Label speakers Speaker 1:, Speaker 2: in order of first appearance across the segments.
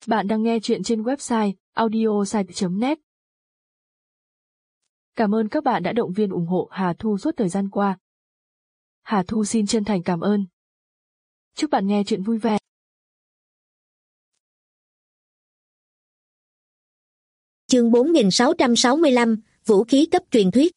Speaker 1: Bạn đang nghe chuyện trên website audiosite.net. Cảm ơn các bạn đã động viên ủng hộ Hà Thu suốt thời gian qua. Hà Thu xin chân thành cảm ơn. Chúc bạn nghe chuyện vui vẻ.
Speaker 2: Chương 4665, vũ khí cấp truyền thuyết.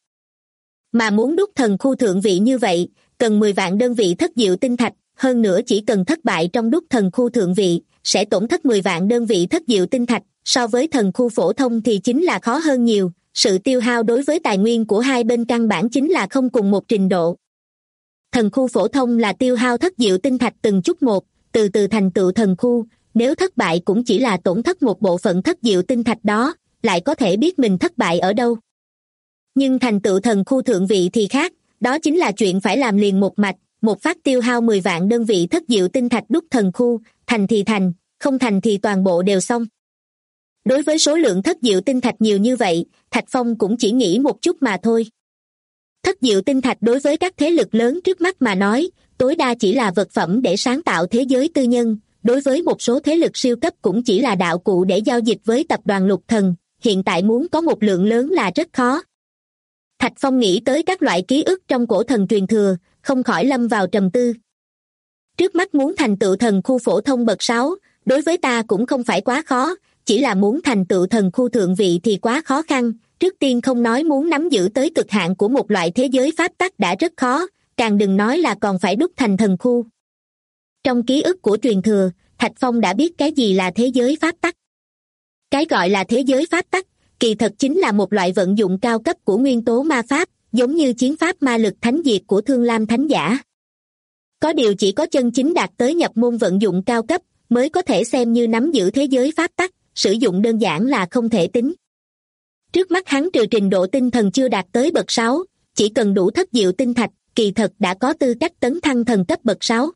Speaker 2: Mà muốn đúc thần khu thượng vị như vậy, cần 10 vạn đơn vị thất diệu tinh thạch, hơn nữa chỉ cần thất bại trong đúc thần khu thượng vị, sẽ tổn thất 10 vạn đơn vị thất diệu tinh thạch, so với thần khu phổ thông thì chính là khó hơn nhiều, sự tiêu hao đối với tài nguyên của hai bên căn bản chính là không cùng một trình độ. Thần khu phổ thông là tiêu hao thất diệu tinh thạch từng chút một, từ từ thành tựu thần khu, nếu thất bại cũng chỉ là tổn thất một bộ phận thất diệu tinh thạch đó, lại có thể biết mình thất bại ở đâu. Nhưng thành tựu thần khu thượng vị thì khác, đó chính là chuyện phải làm liền một mạch, một phát tiêu hao 10 vạn đơn vị thất diệu tinh thạch đúc thần khu, thành thì thành, không thành thì toàn bộ đều xong. Đối với số lượng thất diệu tinh thạch nhiều như vậy, Thạch Phong cũng chỉ nghĩ một chút mà thôi. Thất diệu tinh thạch đối với các thế lực lớn trước mắt mà nói, tối đa chỉ là vật phẩm để sáng tạo thế giới tư nhân, đối với một số thế lực siêu cấp cũng chỉ là đạo cụ để giao dịch với tập đoàn Lục Thần, hiện tại muốn có một lượng lớn là rất khó. Thạch Phong nghĩ tới các loại ký ức trong cổ thần truyền thừa, không khỏi lâm vào trầm tư. Trước mắt muốn thành tựu thần khu phổ thông bậc 6, đối với ta cũng không phải quá khó, chỉ là muốn thành tựu thần khu thượng vị thì quá khó khăn, trước tiên không nói muốn nắm giữ tới cực hạn của một loại thế giới pháp tắc đã rất khó, càng đừng nói là còn phải đúc thành thần khu. Trong ký ức của truyền thừa, Thạch Phong đã biết cái gì là thế giới pháp tắc. Cái gọi là thế giới pháp tắc, kỳ thật chính là một loại vận dụng cao cấp của nguyên tố ma pháp, giống như chiến pháp ma lực thánh diệt của Thương Lam Thánh Giả. Có điều chỉ có chân chính đạt tới nhập môn vận dụng cao cấp, mới có thể xem như nắm giữ thế giới pháp tắc, sử dụng đơn giản là không thể tính. Trước mắt hắn trừ trình độ tinh thần chưa đạt tới bậc 6, chỉ cần đủ thất diệu tinh thạch, kỳ thật đã có tư cách tấn thăng thần cấp bậc 6.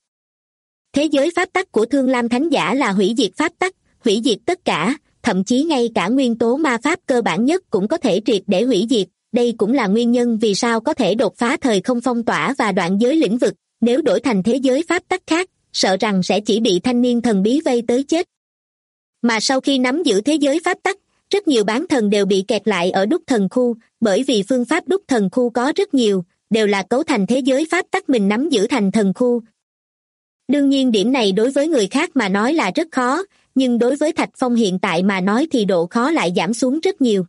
Speaker 2: Thế giới pháp tắc của Thương Lam Thánh Giả là hủy diệt pháp tắc, hủy diệt tất cả, thậm chí ngay cả nguyên tố ma pháp cơ bản nhất cũng có thể triệt để hủy diệt, đây cũng là nguyên nhân vì sao có thể đột phá thời không phong tỏa và đoạn giới lĩnh vực, nếu đổi thành thế giới pháp tắc khác, sợ rằng sẽ chỉ bị thanh niên thần bí vây tới chết. Mà sau khi nắm giữ thế giới pháp tắc, rất nhiều bán thần đều bị kẹt lại ở đúc thần khu, bởi vì phương pháp đúc thần khu có rất nhiều, đều là cấu thành thế giới pháp tắc mình nắm giữ thành thần khu. Đương nhiên điểm này đối với người khác mà nói là rất khó, nhưng đối với Thạch Phong hiện tại mà nói thì độ khó lại giảm xuống rất nhiều.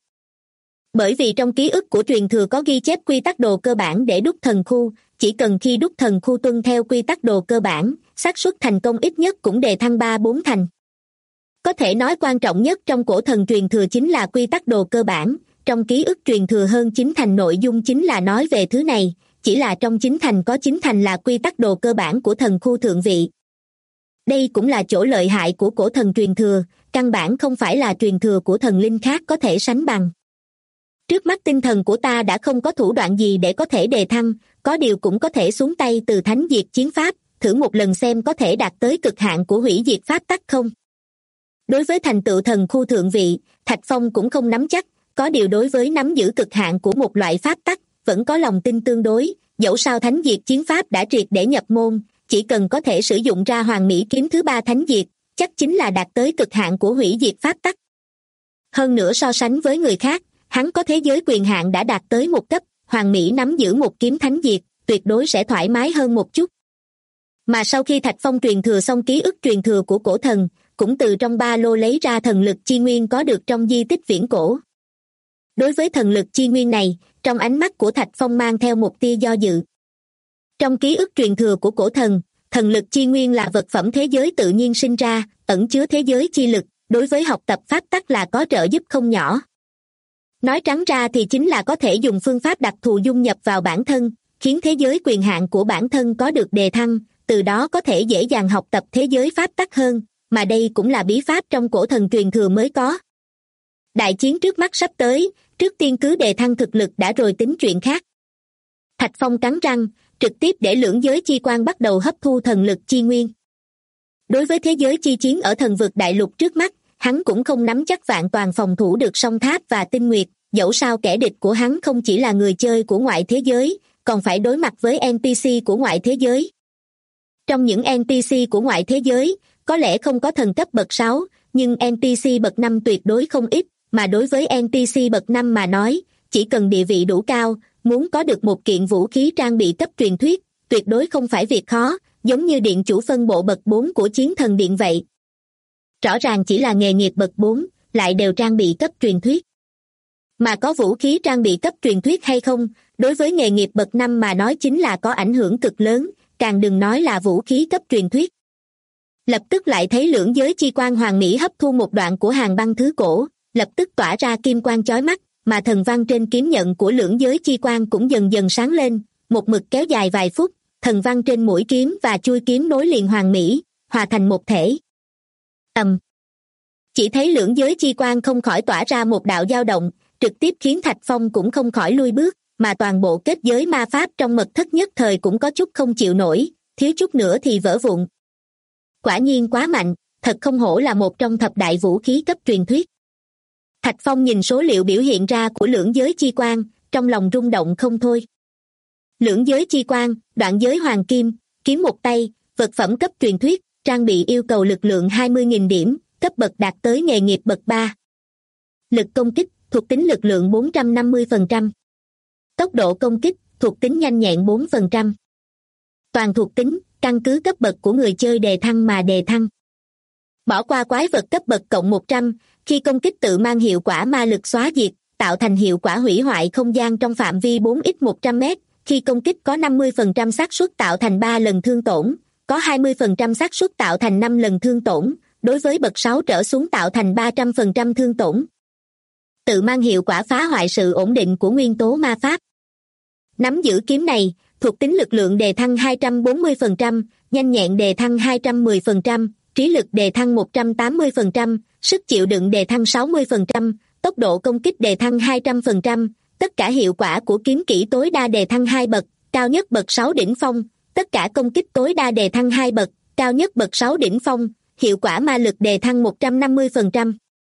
Speaker 2: Bởi vì trong ký ức của truyền thừa có ghi chép quy tắc đồ cơ bản để đúc thần khu, chỉ cần khi đúc thần khu tuân theo quy tắc đồ cơ bản, xác suất thành công ít nhất cũng đề thăng 3-4 thành. Có thể nói quan trọng nhất trong cổ thần truyền thừa chính là quy tắc đồ cơ bản, trong ký ức truyền thừa hơn 9 thành nội dung chính là nói về thứ này, chỉ là trong 9 thành có 9 thành là quy tắc đồ cơ bản của thần khu thượng vị. Đây cũng là chỗ lợi hại của cổ thần truyền thừa, căn bản không phải là truyền thừa của thần linh khác có thể sánh bằng. Trước mắt tinh thần của ta đã không có thủ đoạn gì để có thể đề thăng, có điều cũng có thể xuống tay từ thánh diệt chiến pháp, thử một lần xem có thể đạt tới cực hạn của hủy diệt pháp tắc không. Đối với thành tựu thần khu thượng vị, Thạch Phong cũng không nắm chắc, có điều đối với nắm giữ cực hạn của một loại pháp tắc, vẫn có lòng tin tương đối, dẫu sao thánh diệt chiến pháp đã triệt để nhập môn, chỉ cần có thể sử dụng ra Hoàng Mỹ kiếm thứ 3 thánh diệt, chắc chính là đạt tới cực hạn của hủy diệt pháp tắc. Hơn nữa so sánh với người khác, hắn có thế giới quyền hạn đã đạt tới một cấp, Hoàng Mỹ nắm giữ một kiếm thánh diệt, tuyệt đối sẽ thoải mái hơn một chút. Mà sau khi Thạch Phong truyền thừa xong ký ức truyền thừa của cổ thần, cũng từ trong ba lô lấy ra thần lực chi nguyên có được trong di tích viễn cổ. Đối với thần lực chi nguyên này, trong ánh mắt của Thạch Phong mang theo một tia do dự. Trong ký ức truyền thừa của cổ thần, thần lực chi nguyên là vật phẩm thế giới tự nhiên sinh ra, ẩn chứa thế giới chi lực, đối với học tập pháp tắc là có trợ giúp không nhỏ. Nói trắng ra thì chính là có thể dùng phương pháp đặc thù dung nhập vào bản thân, khiến thế giới quyền hạn của bản thân có được đề thăng, từ đó có thể dễ dàng học tập thế giới pháp tắc hơn, mà đây cũng là bí pháp trong cổ thần truyền thừa mới có. Đại chiến trước mắt sắp tới, trước tiên cứ đề thăng thực lực đã rồi tính chuyện khác. Thạch Phong cắn răng, trực tiếp để lưỡng giới chi quan bắt đầu hấp thu thần lực chi nguyên. Đối với thế giới chi chiến ở thần vực đại lục trước mắt, hắn cũng không nắm chắc vạn toàn phòng thủ được song tháp và tinh nguyệt, dẫu sao kẻ địch của hắn không chỉ là người chơi của ngoại thế giới, còn phải đối mặt với NPC của ngoại thế giới. Trong những NPC của ngoại thế giới, có lẽ không có thần cấp bậc 6, nhưng NTC bậc 5 tuyệt đối không ít, mà đối với NTC bậc 5 mà nói, chỉ cần địa vị đủ cao, muốn có được một kiện vũ khí trang bị cấp truyền thuyết, tuyệt đối không phải việc khó, giống như điện chủ phân bộ bậc 4 của Chiến Thần Điện vậy. Rõ ràng chỉ là nghề nghiệp bậc 4, lại đều trang bị cấp truyền thuyết. Mà có vũ khí trang bị cấp truyền thuyết hay không, đối với nghề nghiệp bậc 5 mà nói chính là có ảnh hưởng cực lớn, càng đừng nói là vũ khí cấp truyền thuyết. Lập tức lại thấy lưỡng giới chi quang hoàng mỹ hấp thu một đoạn của hàng băng thứ cổ, lập tức tỏa ra kim quang chói mắt, mà thần văn trên kiếm nhận của lưỡng giới chi quang cũng dần dần sáng lên, một mực kéo dài vài phút, thần văn trên mũi kiếm và chui kiếm nối liền hoàn mỹ, hòa thành một thể. Chỉ thấy lưỡng giới chi quang không khỏi tỏa ra một đạo dao động, trực tiếp khiến Thạch Phong cũng không khỏi lui bước, mà toàn bộ kết giới ma pháp trong mật thất nhất thời cũng có chút không chịu nổi, thiếu chút nữa thì vỡ vụn. Quả nhiên quá mạnh, thật không hổ là một trong thập đại vũ khí cấp truyền thuyết. Thạch Phong nhìn số liệu biểu hiện ra của lưỡng giới chi quang, trong lòng rung động không thôi. Lưỡng giới chi quang, đoạn giới hoàng kim, kiếm một tay, vật phẩm cấp truyền thuyết, trang bị yêu cầu lực lượng 20.000 điểm, cấp bậc đạt tới nghề nghiệp bậc 3. Lực công kích, thuộc tính lực lượng 450%. Tốc độ công kích, thuộc tính nhanh nhẹn 4%. Toàn thuộc tính, căn cứ cấp bậc của người chơi đề thăng mà đề thăng. Bỏ qua quái vật cấp bậc cộng 100, khi công kích tự mang hiệu quả ma lực xóa diệt, tạo thành hiệu quả hủy hoại không gian trong phạm vi 4x100m, khi công kích có 50% xác suất tạo thành 3 lần thương tổn, có 20% xác suất tạo thành 5 lần thương tổn, đối với bậc 6 trở xuống tạo thành 300% thương tổn. Tự mang hiệu quả phá hoại sự ổn định của nguyên tố ma pháp. Nắm giữ kiếm này, thuộc tính lực lượng đề thăng 240%, nhanh nhẹn đề thăng 210%, trí lực đề thăng 180%, sức chịu đựng đề thăng 60%, tốc độ công kích đề thăng 200%, tất cả hiệu quả của kiếm kỹ tối đa đề thăng 2 bậc, cao nhất bậc 6 đỉnh phong, tất cả công kích tối đa đề thăng 2 bậc, cao nhất bậc 6 đỉnh phong, hiệu quả ma lực đề thăng 150%.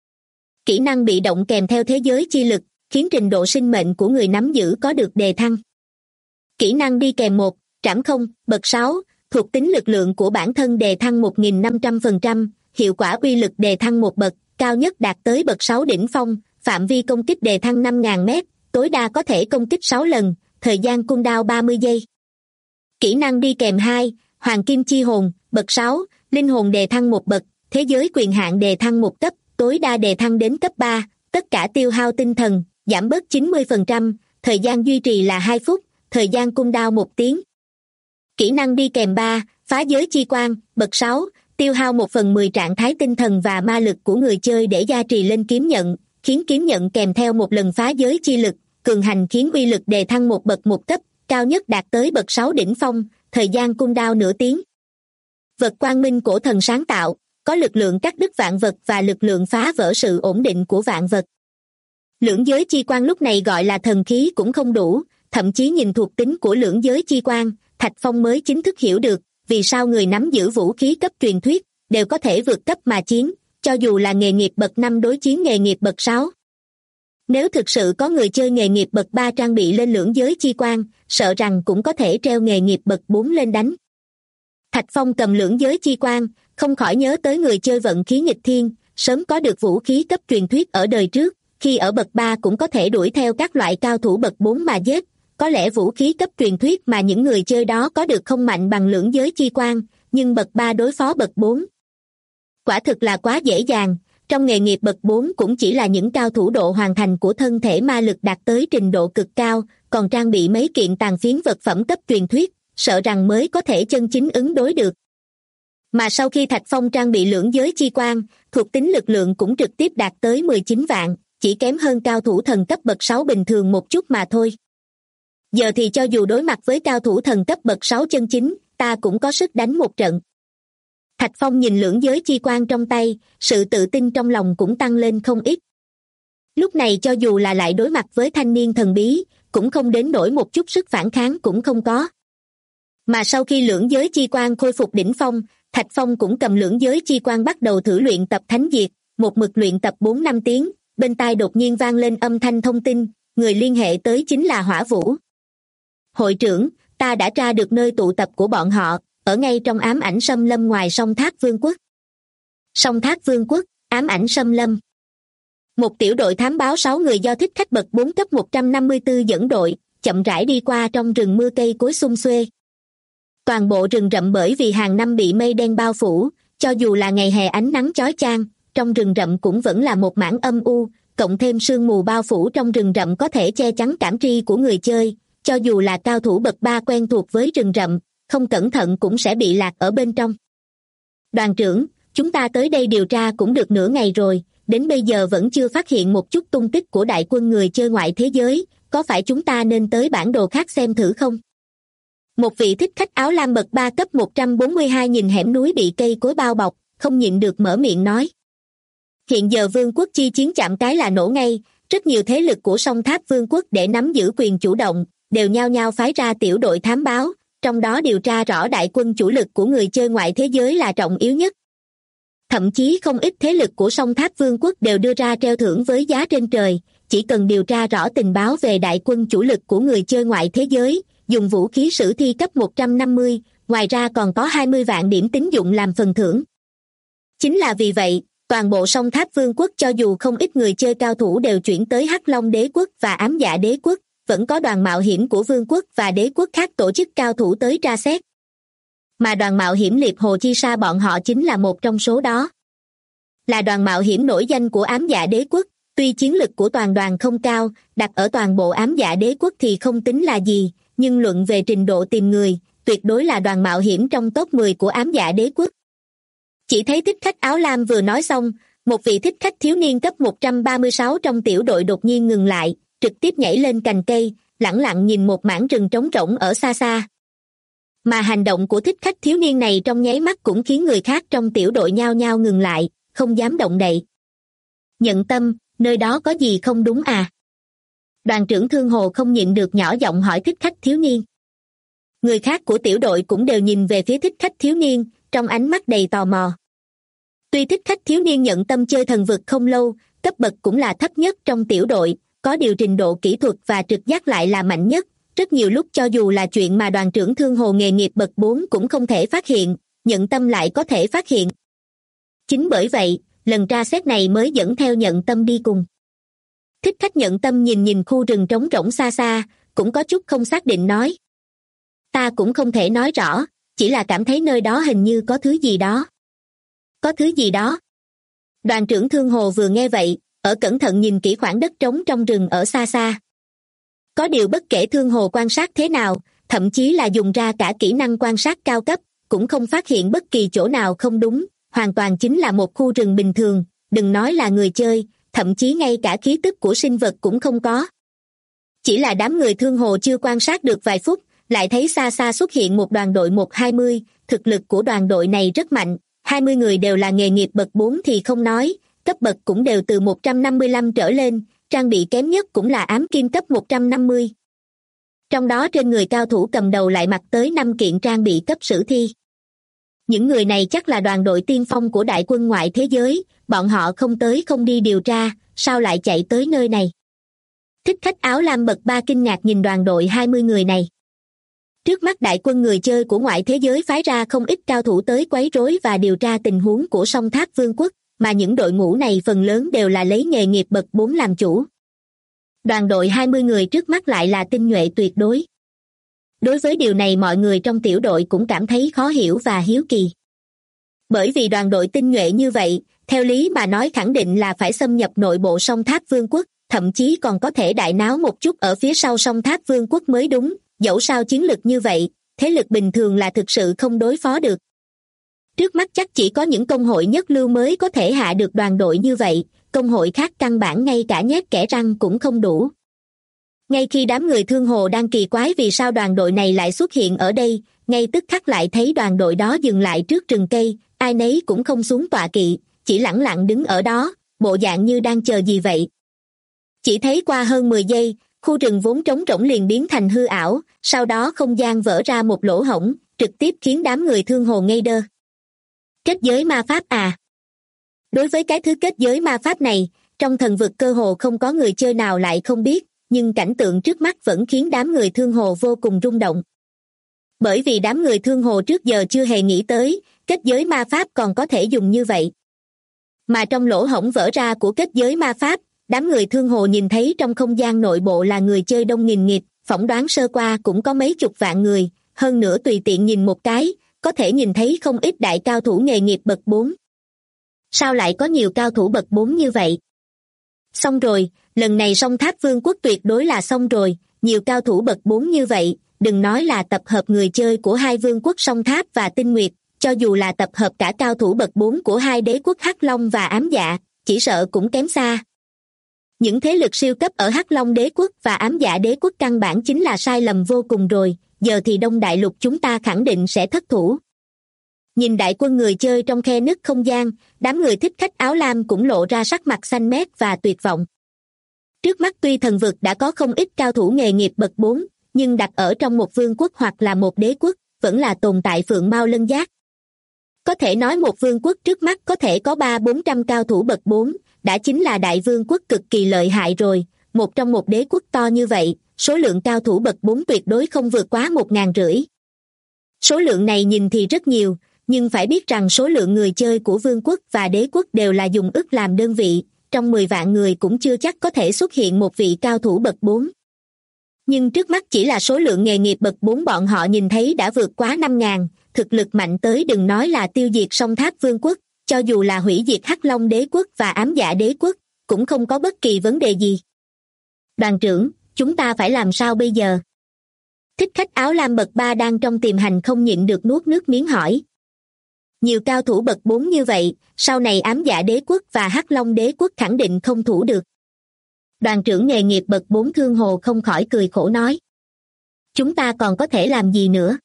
Speaker 2: Kỹ năng bị động kèm theo thế giới chi lực, khiến trình độ sinh mệnh của người nắm giữ có được đề thăng. Kỹ năng đi kèm 1, trảm không, bậc 6, thuộc tính lực lượng của bản thân đề thăng 1.500%, hiệu quả uy lực đề thăng 1 bậc, cao nhất đạt tới bậc 6 đỉnh phong, phạm vi công kích đề thăng 5.000m, tối đa có thể công kích 6 lần, thời gian cooldown 30 giây. Kỹ năng đi kèm 2, Hoàng Kim Chi Hồn, bậc 6, linh hồn đề thăng 1 bậc, thế giới quyền hạn đề thăng 1 cấp, tối đa đề thăng đến cấp 3, tất cả tiêu hao tinh thần, giảm bớt 90%, thời gian duy trì là 2 phút, thời gian cooldown 1 tiếng. Kỹ năng đi kèm 3, Phá Giới Chi Quang, bậc 6, tiêu hao 1/10 trạng thái tinh thần và ma lực của người chơi để gia trì lên kiếm nhận, khiến kiếm nhận kèm theo một lần phá giới chi lực, cường hành khiến uy lực đề thăng 1 bậc 1 cấp, cao nhất đạt tới bậc 6 đỉnh phong, thời gian cooldown nửa tiếng. Vật quang minh cổ thần sáng tạo, có lực lượng cắt đứt vạn vật và lực lượng phá vỡ sự ổn định của vạn vật. Lưỡng giới chi quang lúc này gọi là thần khí cũng không đủ, thậm chí nhìn thuộc tính của lưỡng giới chi quang, Thạch Phong mới chính thức hiểu được vì sao người nắm giữ vũ khí cấp truyền thuyết đều có thể vượt cấp mà chiến, cho dù là nghề nghiệp bậc 5 đối chiến nghề nghiệp bậc 6. Nếu thực sự có người chơi nghề nghiệp bậc 3 trang bị lên lưỡng giới chi quang, sợ rằng cũng có thể treo nghề nghiệp bậc 4 lên đánh. Thạch Phong cầm lưỡng giới chi quang, không khỏi nhớ tới người chơi vận khí nghịch thiên, sớm có được vũ khí cấp truyền thuyết ở đời trước, khi ở bậc 3 cũng có thể đuổi theo các loại cao thủ bậc 4 mà giết. Có lẽ vũ khí cấp truyền thuyết mà những người chơi đó có được không mạnh bằng lưỡng giới chi quang, nhưng bậc 3 đối phó bậc 4. Quả thực là quá dễ dàng, trong nghề nghiệp bậc 4 cũng chỉ là những cao thủ độ hoàn thành của thân thể ma lực đạt tới trình độ cực cao, còn trang bị mấy kiện tàn phiến vật phẩm cấp truyền thuyết, sợ rằng mới có thể chân chính ứng đối được. Mà sau khi Thạch Phong trang bị lưỡng giới chi quang, thuộc tính lực lượng cũng trực tiếp đạt tới 19 vạn, chỉ kém hơn cao thủ thần cấp bậc 6 bình thường một chút mà thôi. Giờ thì cho dù đối mặt với cao thủ thần cấp bậc 6 chân chính, ta cũng có sức đánh một trận. Thạch Phong nhìn lưỡng giới chi quang trong tay, sự tự tin trong lòng cũng tăng lên không ít. Lúc này cho dù là lại đối mặt với thanh niên thần bí, cũng không đến nỗi một chút sức phản kháng cũng không có. Mà sau khi lưỡng giới chi quang khôi phục đỉnh phong, Thạch Phong cũng cầm lưỡng giới chi quang bắt đầu thử luyện tập thánh diệt, một mực luyện tập 4-5 tiếng, bên tai đột nhiên vang lên âm thanh thông tin, người liên hệ tới chính là Hỏa Vũ. Hội trưởng, ta đã tra được nơi tụ tập của bọn họ, ở ngay trong ám ảnh xâm lâm ngoài sông Thác Vương quốc. Sông Thác Vương quốc, Ám ảnh xâm lâm. Một tiểu đội thám báo 6 người do thích khách bậc 4 cấp 154 dẫn đội, chậm rãi đi qua trong rừng mưa cây cối sum xuê. Toàn bộ rừng rậm bởi vì hàng năm bị mây đen bao phủ, cho dù là ngày hè ánh nắng chói chang, trong rừng rậm cũng vẫn là một mảng âm u, cộng thêm sương mù bao phủ trong rừng rậm có thể che chắn cảm tri của người chơi, cho dù là cao thủ bậc 3 quen thuộc với rừng rậm, không cẩn thận cũng sẽ bị lạc ở bên trong. Đoàn trưởng, chúng ta tới đây điều tra cũng được nửa ngày rồi, đến bây giờ vẫn chưa phát hiện một chút tung tích của đại quân người chơi ngoại thế giới, có phải chúng ta nên tới bản đồ khác xem thử không? Một vị thích khách áo lam bậc 3 cấp 142 nhìn hẻm núi bị cây cối bao bọc, không nhịn được mở miệng nói. Hiện giờ vương quốc chi chiến chạm cái là nổ ngay, rất nhiều thế lực của song tháp vương quốc để nắm giữ quyền chủ động, đều nhao nhao phái ra tiểu đội thám báo, trong đó điều tra rõ đại quân chủ lực của người chơi ngoại thế giới là trọng yếu nhất. Thậm chí không ít thế lực của song tháp vương quốc đều đưa ra treo thưởng với giá trên trời, chỉ cần điều tra rõ tình báo về đại quân chủ lực của người chơi ngoại thế giới, dùng vũ khí sử thi cấp 150, ngoài ra còn có 20 vạn điểm tín dụng làm phần thưởng. Chính là vì vậy, toàn bộ song tháp vương quốc cho dù không ít người chơi cao thủ đều chuyển tới Hắc Long đế quốc và Ám Dạ đế quốc, vẫn có đoàn mạo hiểm của vương quốc và đế quốc khác tổ chức cao thủ tới tra xét. Mà đoàn mạo hiểm Liệp Hồ Chi Sa bọn họ chính là một trong số đó. Là đoàn mạo hiểm nổi danh của Ám Dạ đế quốc, tuy chiến lực của toàn đoàn không cao, đặt ở toàn bộ Ám Dạ đế quốc thì không tính là gì, nhưng luận về trình độ tìm người, tuyệt đối là đoàn mạo hiểm trong top 10 của Ám Dạ đế quốc. Chỉ thấy thích khách áo lam vừa nói xong, một vị thích khách thiếu niên cấp 136 trong tiểu đội đột nhiên ngừng lại, trực tiếp nhảy lên cành cây, lẳng lặng nhìn một mảng rừng trống rỗng ở xa xa. Mà hành động của thích khách thiếu niên này trong nháy mắt cũng khiến người khác trong tiểu đội nhao nhao ngừng lại, không dám động đậy. Nhận tâm, nơi đó có gì không đúng à? Đoàn trưởng Thương Hồ không nhịn được nhỏ giọng hỏi thích khách thiếu niên. Người khác của tiểu đội cũng đều nhìn về phía thích khách thiếu niên, trong ánh mắt đầy tò mò. Tuy thích khách thiếu niên nhận tâm chơi thần vực không lâu, cấp bậc cũng là thấp nhất trong tiểu đội, có điều trình độ kỹ thuật và trực giác lại là mạnh nhất. Rất nhiều lúc cho dù là chuyện mà đoàn trưởng Thương Hồ nghề nghiệp bậc 4 cũng không thể phát hiện, nhận tâm lại có thể phát hiện. Chính bởi vậy, lần tra xét này mới dẫn theo nhận tâm đi cùng. Thích khách nhận tâm nhìn khu rừng trống rỗng xa xa, cũng có chút không xác định nói. Ta cũng không thể nói rõ, chỉ là cảm thấy nơi đó hình như có thứ gì đó. Có thứ gì đó. Đoàn trưởng Thương Hồ vừa nghe vậy, ở cẩn thận nhìn kỹ khoảng đất trống trong rừng ở xa xa. Có điều bất kể Thương Hồ quan sát thế nào, thậm chí là dùng ra cả kỹ năng quan sát cao cấp, cũng không phát hiện bất kỳ chỗ nào không đúng, hoàn toàn chính là một khu rừng bình thường, đừng nói là người chơi, thậm chí ngay cả khí tức của sinh vật cũng không có. Chỉ là đám người Thương Hồ chưa quan sát được vài phút, lại thấy xa xa xuất hiện một đoàn đội 120, thực lực của đoàn đội này rất mạnh, 20 người đều là nghề nghiệp bậc 4 thì không nói, cấp bậc cũng đều từ 155 trở lên, trang bị kém nhất cũng là ám kim cấp 150. Trong đó trên người cao thủ cầm đầu lại mặc tới 5 kiện trang bị cấp sử thi. Những người này chắc là đoàn đội tiên phong của đại quân ngoại thế giới, bọn họ không tới không đi điều tra, sao lại chạy tới nơi này? Thích khách áo lam bậc 3 kinh ngạc nhìn đoàn đội 20 người này. Trước mắt đại quân người chơi của ngoại thế giới phái ra không ít cao thủ tới quấy rối và điều tra tình huống của song tháp vương quốc, mà những đội ngũ này phần lớn đều là lấy nghề nghiệp bậc 4 làm chủ. Đoàn đội 20 người trước mắt lại là tinh nhuệ tuyệt đối. Đối với điều này mọi người trong tiểu đội cũng cảm thấy khó hiểu và hiếu kỳ. Bởi vì đoàn đội tinh nhuệ như vậy, theo lý mà nói khẳng định là phải xâm nhập nội bộ song tháp vương quốc, thậm chí còn có thể đại náo một chút ở phía sau song tháp vương quốc mới đúng, dẫu sao chiến lực như vậy, thế lực bình thường là thực sự không đối phó được. Trước mắt chắc chỉ có những công hội nhất lưu mới có thể hạ được đoàn đội như vậy, công hội khác căn bản ngay cả nhét kẽ răng cũng không đủ. Ngay khi đám người Thương Hồ đang kỳ quái vì sao đoàn đội này lại xuất hiện ở đây, ngay tức khắc lại thấy đoàn đội đó dừng lại trước rừng cây, ai nấy cũng không xuống tọa kỵ, chỉ lẳng lặng đứng ở đó, bộ dạng như đang chờ gì vậy. Chỉ thấy qua hơn 10 giây, khu rừng vốn trống rỗng liền biến thành hư ảo, sau đó không gian vỡ ra một lỗ hổng, trực tiếp khiến đám người Thương Hồ ngây đơ. Kết giới ma pháp à? Đối với cái thứ kết giới ma pháp này, trong thần vực cơ hồ không có người chơi nào lại không biết, nhưng cảnh tượng trước mắt vẫn khiến đám người Thương Hồ vô cùng rung động. Bởi vì đám người Thương Hồ trước giờ chưa hề nghĩ tới, kết giới ma pháp còn có thể dùng như vậy. Mà trong lỗ hổng vỡ ra của kết giới ma pháp, đám người Thương Hồ nhìn thấy trong không gian nội bộ là người chơi đông nghìn nghịt, phỏng đoán sơ qua cũng có mấy chục vạn người, hơn nữa tùy tiện nhìn một cái, có thể nhìn thấy không ít đại cao thủ nghề nghiệp bậc 4. Sao lại có nhiều cao thủ bậc 4 như vậy? Xong rồi, lần này Song Tháp Vương quốc tuyệt đối là xong rồi, nhiều cao thủ bậc 4 như vậy, đừng nói là tập hợp người chơi của hai vương quốc Song Tháp và Tinh Nguyệt, cho dù là tập hợp cả cao thủ bậc 4 của hai đế quốc Hắc Long và Ám Dạ, chỉ sợ cũng kém xa. Những thế lực siêu cấp ở Hắc Long đế quốc và Ám Dạ đế quốc căn bản chính là sai lầm vô cùng rồi, giờ thì Đông Đại Lục chúng ta khẳng định sẽ thất thủ. Nhìn đại quân người chơi trong khe nứt không gian, đám người thích khách áo lam cũng lộ ra sắc mặt xanh mét và tuyệt vọng. Trước mắt tuy thần vực đã có không ít cao thủ nghề nghiệp bậc 4, nhưng đặt ở trong một vương quốc hoặc là một đế quốc, vẫn là tồn tại phượng mao lân giác. Có thể nói một vương quốc trước mắt có thể có 300-400 cao thủ bậc 4, đã chính là đại vương quốc cực kỳ lợi hại rồi, một trong một đế quốc to như vậy, số lượng cao thủ bậc 4 tuyệt đối không vượt quá 1.500. Số lượng này nhìn thì rất nhiều, nhưng phải biết rằng số lượng người chơi của vương quốc và đế quốc đều là dùng ức làm đơn vị, trong 10 vạn người cũng chưa chắc có thể xuất hiện một vị cao thủ bậc 4. Nhưng trước mắt chỉ là số lượng nghề nghiệp bậc 4 bọn họ nhìn thấy đã vượt quá 5.000, thực lực mạnh tới đừng nói là tiêu diệt Song Tháp Vương quốc, cho dù là hủy diệt Hắc Long đế quốc và Ám Dạ đế quốc, cũng không có bất kỳ vấn đề gì. Đoàn trưởng, chúng ta phải làm sao bây giờ? Thích khách áo lam bậc 3 đang trong tiềm hành không nhịn được nuốt nước miếng hỏi. Nhiều cao thủ bậc 4 như vậy, sau này Ám Dạ đế quốc và Hắc Long đế quốc khẳng định không thủ được. Đoàn trưởng nghề nghiệp bậc 4 Thương Hồ không khỏi cười khổ nói. Chúng ta còn có thể làm gì nữa?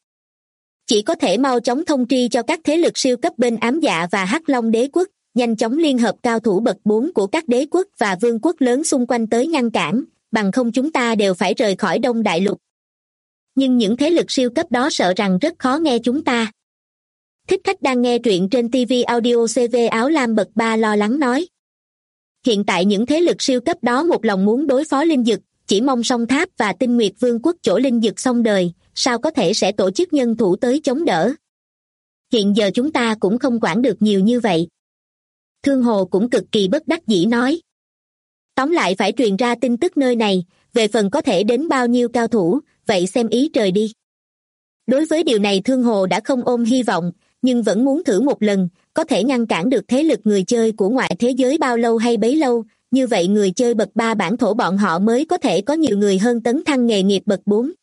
Speaker 2: Chỉ có thể mau chóng thông tri cho các thế lực siêu cấp bên Ám Dạ và Hắc Long đế quốc, nhanh chóng liên hợp cao thủ bậc 4 của các đế quốc và vương quốc lớn xung quanh tới ngăn cản, bằng không chúng ta đều phải rời khỏi Đông Đại Lục. Nhưng những thế lực siêu cấp đó sợ rằng rất khó nghe chúng ta. Thích khách đang nghe truyện trên TV Audio CV áo lam bậc 3 lo lắng nói. Hiện tại những thế lực siêu cấp đó một lòng muốn đối phó Linh Dực, chỉ mong Song Tháp và Tinh Nguyệt Vương quốc chỗ Linh Dực xong đời, sao có thể sẽ tổ chức nhân thủ tới chống đỡ. Hiện giờ chúng ta cũng không quản được nhiều như vậy. Thương Hồ cũng cực kỳ bất đắc dĩ nói. Tóm lại phải truyền ra tin tức nơi này, về phần có thể đến bao nhiêu cao thủ, vậy xem ý trời đi. Đối với điều này Thương Hồ đã không ôm hy vọng, nhưng vẫn muốn thử một lần, có thể ngăn cản được thế lực người chơi của ngoại thế giới bao lâu hay bấy lâu, như vậy người chơi bậc 3 bản thổ bọn họ mới có thể có nhiều người hơn tấn thăng nghề nghiệp bậc 4.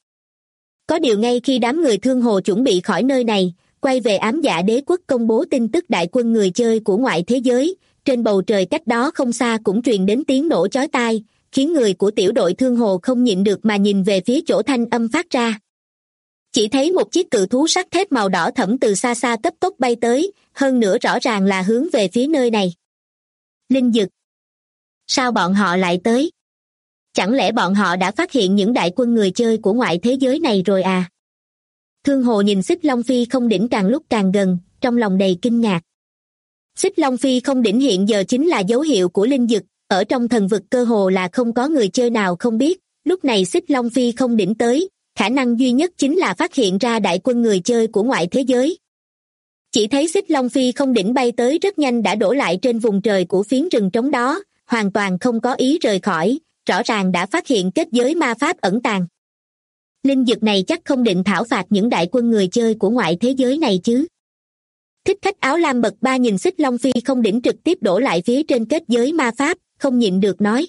Speaker 2: Có điều ngay khi đám người Thương Hồ chuẩn bị khỏi nơi này, quay về Ám Dạ đế quốc công bố tin tức đại quân người chơi của ngoại thế giới, trên bầu trời cách đó không xa cũng truyền đến tiếng nổ chói tai, khiến người của tiểu đội Thương Hồ không nhịn được mà nhìn về phía chỗ thanh âm phát ra. Chỉ thấy một chiếc cự thú sắt thép màu đỏ thẫm từ xa xa cấp tốc bay tới, hơn nữa rõ ràng là hướng về phía nơi này. Linh Dực. Sao bọn họ lại tới? Chẳng lẽ bọn họ đã phát hiện những đại quân người chơi của ngoại thế giới này rồi à? Thương Hồ nhìn Xích Long Phi không đỉnh càng lúc càng gần, trong lòng đầy kinh ngạc. Xích Long Phi không đỉnh hiện giờ chính là dấu hiệu của Linh Dực, ở trong thần vực cơ hồ là không có người chơi nào không biết, lúc này Xích Long Phi không đỉnh tới, khả năng duy nhất chính là phát hiện ra đại quân người chơi của ngoại thế giới. Chỉ thấy Xích Long Phi không đỉnh bay tới rất nhanh đã đổ lại trên vùng trời của phiến rừng trống đó, hoàn toàn không có ý rời khỏi, rõ ràng đã phát hiện kết giới ma pháp ẩn tàng. Linh Dực này chắc không định thảo phạt những đại quân người chơi của ngoại thế giới này chứ. Thích khách áo lam bậc 3 nhìn Xích Long Phi không đỉnh trực tiếp đổ lại phía trên kết giới ma pháp, không nhịn được nói.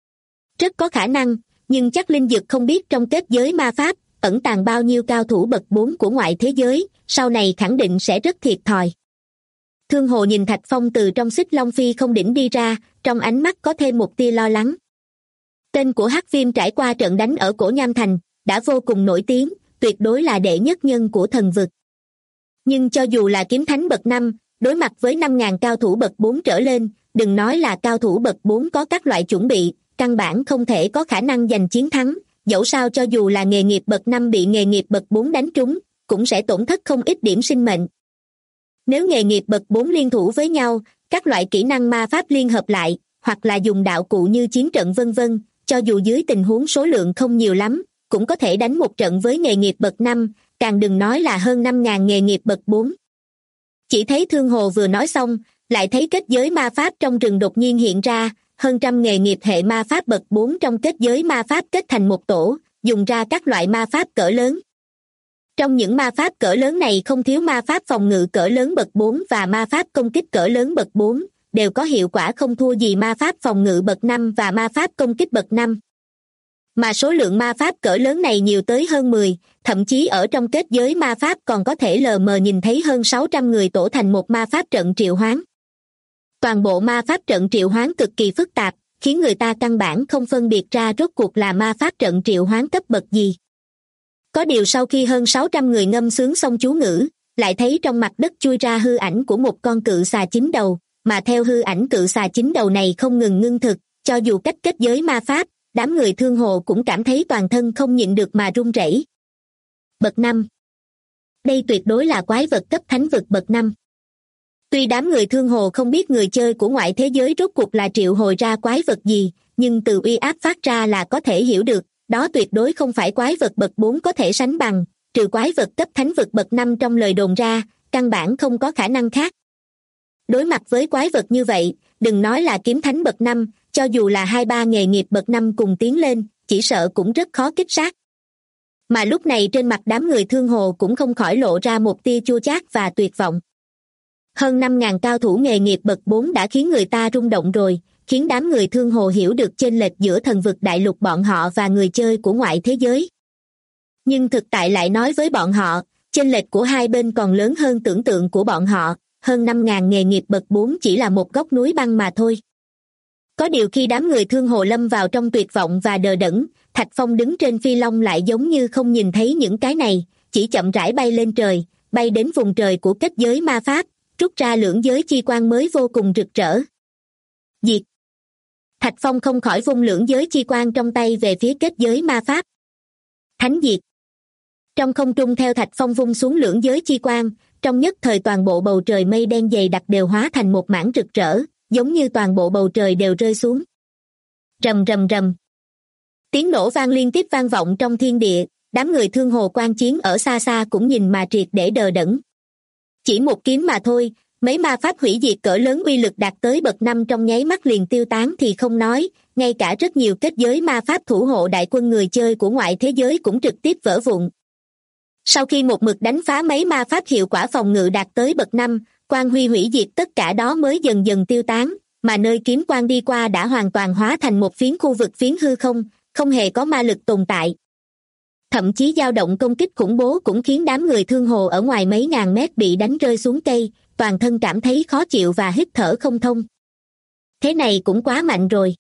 Speaker 2: Rất có khả năng, nhưng chắc Linh Dực không biết trong kết giới ma pháp ẩn tàng bao nhiêu cao thủ bậc 4 của ngoại thế giới, sau này khẳng định sẽ rất thiệt thòi. Thương Hồ nhìn Thạch Phong từ trong Xích Long Phi không đỉnh đi ra, trong ánh mắt có thêm một tia lo lắng. Tên của Hắc Viêm trải qua trận đánh ở Cổ Nham Thành, đã vô cùng nổi tiếng, tuyệt đối là đệ nhất nhân của thần vực. Nhưng cho dù là kiếm thánh bậc 5, đối mặt với 5.000 cao thủ bậc 4 trở lên, đừng nói là cao thủ bậc 4 có các loại chuẩn bị, căn bản không thể có khả năng giành chiến thắng, dẫu sao cho dù là nghề nghiệp bậc 5 bị nghề nghiệp bậc 4 đánh trúng, cũng sẽ tổn thất không ít điểm sinh mệnh. Nếu nghề nghiệp bậc 4 liên thủ với nhau, các loại kỹ năng ma pháp liên hợp lại, hoặc là dùng đạo cụ như chiến trận vân vân, cho dù dưới tình huống số lượng không nhiều lắm, cũng có thể đánh một trận với nghề nghiệp bậc 5, càng đừng nói là hơn 5.000 nghề nghiệp bậc 4. Chỉ thấy Thương Hồ vừa nói xong, lại thấy kết giới ma pháp trong rừng đột nhiên hiện ra, hơn trăm nghề nghiệp hệ ma pháp bậc 4 trong kết giới ma pháp kết thành một tổ, dùng ra các loại ma pháp cỡ lớn. Trong những ma pháp cỡ lớn này không thiếu ma pháp phòng ngự cỡ lớn bậc 4 và ma pháp công kích cỡ lớn bậc 4, đều có hiệu quả không thua gì ma pháp phòng ngự bậc 5 và ma pháp công kích bậc 5. Mà số lượng ma pháp cỡ lớn này nhiều tới hơn 10, thậm chí ở trong kết giới ma pháp còn có thể lờ mờ nhìn thấy hơn 600 người tổ thành một ma pháp trận triệu hoán. Toàn bộ ma pháp trận triệu hoán cực kỳ phức tạp, khiến người ta căn bản không phân biệt ra rốt cuộc là ma pháp trận triệu hoán cấp bậc gì. Có điều sau khi hơn 600 người ngâm sướng xong chú ngữ, lại thấy trong mặt đất chui ra hư ảnh của một con cự xà 9 đầu, mà theo hư ảnh cự xà 9 đầu này không ngừng ngưng thực, cho dù cách kết giới ma pháp, đám người Thương Hồ cũng cảm thấy toàn thân không nhịn được mà run rẩy. Bậc 5. Đây tuyệt đối là quái vật cấp thánh vực bậc 5. Tuy đám người Thương Hồ không biết người chơi của ngoại thế giới rốt cuộc là triệu hồi ra quái vật gì, nhưng từ uy áp phát ra là có thể hiểu được, đó tuyệt đối không phải quái vật bậc 4 có thể sánh bằng, trừ quái vật cấp thánh vực bậc 5 trong lời đồn ra, căn bản không có khả năng khác. Đối mặt với quái vật như vậy, đừng nói là kiếm thánh bậc 5, cho dù là 2-3 nghề nghiệp bậc 5 cùng tiến lên, chỉ sợ cũng rất khó kích sát. Mà lúc này trên mặt đám người Thương Hồ cũng không khỏi lộ ra một tia chua chát và tuyệt vọng. Hơn 5.000 cao thủ nghề nghiệp bậc 4 đã khiến người ta rung động rồi, khiến đám người Thương Hồ hiểu được chênh lệch giữa thần vực đại lục bọn họ và người chơi của ngoại thế giới. Nhưng thực tại lại nói với bọn họ, chênh lệch của hai bên còn lớn hơn tưởng tượng của bọn họ, hơn 5.000 nghề nghiệp bậc 4 chỉ là một góc núi băng mà thôi. Có điều khi đám người Thương Hồ lâm vào trong tuyệt vọng và đờ đẫn, Thạch Phong đứng trên phi long lại giống như không nhìn thấy những cái này, chỉ chậm rãi bay lên trời, bay đến vùng trời của kết giới ma pháp, rút ra lưỡng giới chi quang mới vô cùng rực rỡ. Diệt! Thạch Phong không khỏi vung lưỡng giới chi quang trong tay về phía kết giới ma pháp. Thánh diệt! Trong không trung theo Thạch Phong vung xuống lưỡng giới chi quang, trong nhất thời toàn bộ bầu trời mây đen dày đặc đều hóa thành một mảng rực rỡ, giống như toàn bộ bầu trời đều rơi xuống. Rầm rầm rầm. Tiếng nổ vang liên tiếp vang vọng trong thiên địa, đám người Thương Hồ quan chiến ở xa xa cũng nhìn mà triệt để đờ đẫn. Chỉ một kiếm mà thôi, mấy ma pháp hủy diệt cỡ lớn uy lực đạt tới bậc 5 trong nháy mắt liền tiêu tán thì không nói, ngay cả rất nhiều kết giới ma pháp thủ hộ đại quân người chơi của ngoại thế giới cũng trực tiếp vỡ vụn. Sau khi một mực đánh phá mấy ma pháp hiệu quả phòng ngự đạt tới bậc 5, quang huy hủy diệt tất cả đó mới dần dần tiêu tán, mà nơi kiếm quang đi qua đã hoàn toàn hóa thành một phiến khu vực phiến hư không, không hề có ma lực tồn tại. Thậm chí dao động công kích khủng bố cũng khiến đám người Thương Hồ ở ngoài mấy ngàn mét bị đánh rơi xuống cây, toàn thân cảm thấy khó chịu và hít thở không thông. Thế này cũng quá mạnh rồi.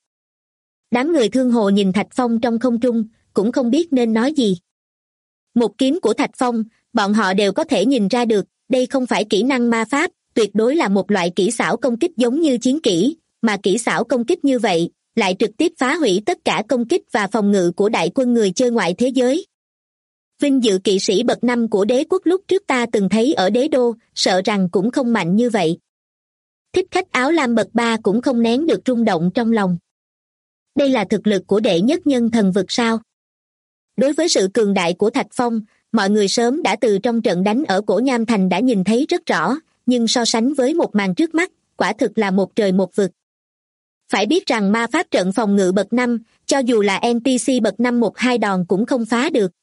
Speaker 2: Đám người Thương Hồ nhìn Thạch Phong trong không trung, cũng không biết nên nói gì. Một kiếm của Thạch Phong, bọn họ đều có thể nhìn ra được, đây không phải kỹ năng ma pháp, tuyệt đối là một loại kỹ xảo công kích giống như chiến kỹ, mà kỹ xảo công kích như vậy, lại trực tiếp phá hủy tất cả công kích và phòng ngự của đại quân người chơi ngoại thế giới. Vinh dự kỵ sĩ bậc 5 của đế quốc lúc trước ta từng thấy ở đế đô, sợ rằng cũng không mạnh như vậy. Thích khách áo lam bậc 3 cũng không nén được rung động trong lòng. Đây là thực lực của đệ nhất nhân thần vực sao? Đối với sự cường đại của Thạch Phong, mọi người sớm đã từ trong trận đánh ở Cổ Nham Thành đã nhìn thấy rất rõ, nhưng so sánh với một màn trước mắt, quả thực là một trời một vực. Phải biết rằng ma pháp trận phòng ngự bậc 5, cho dù là NPC bậc 5 1-2 đòn cũng không phá được.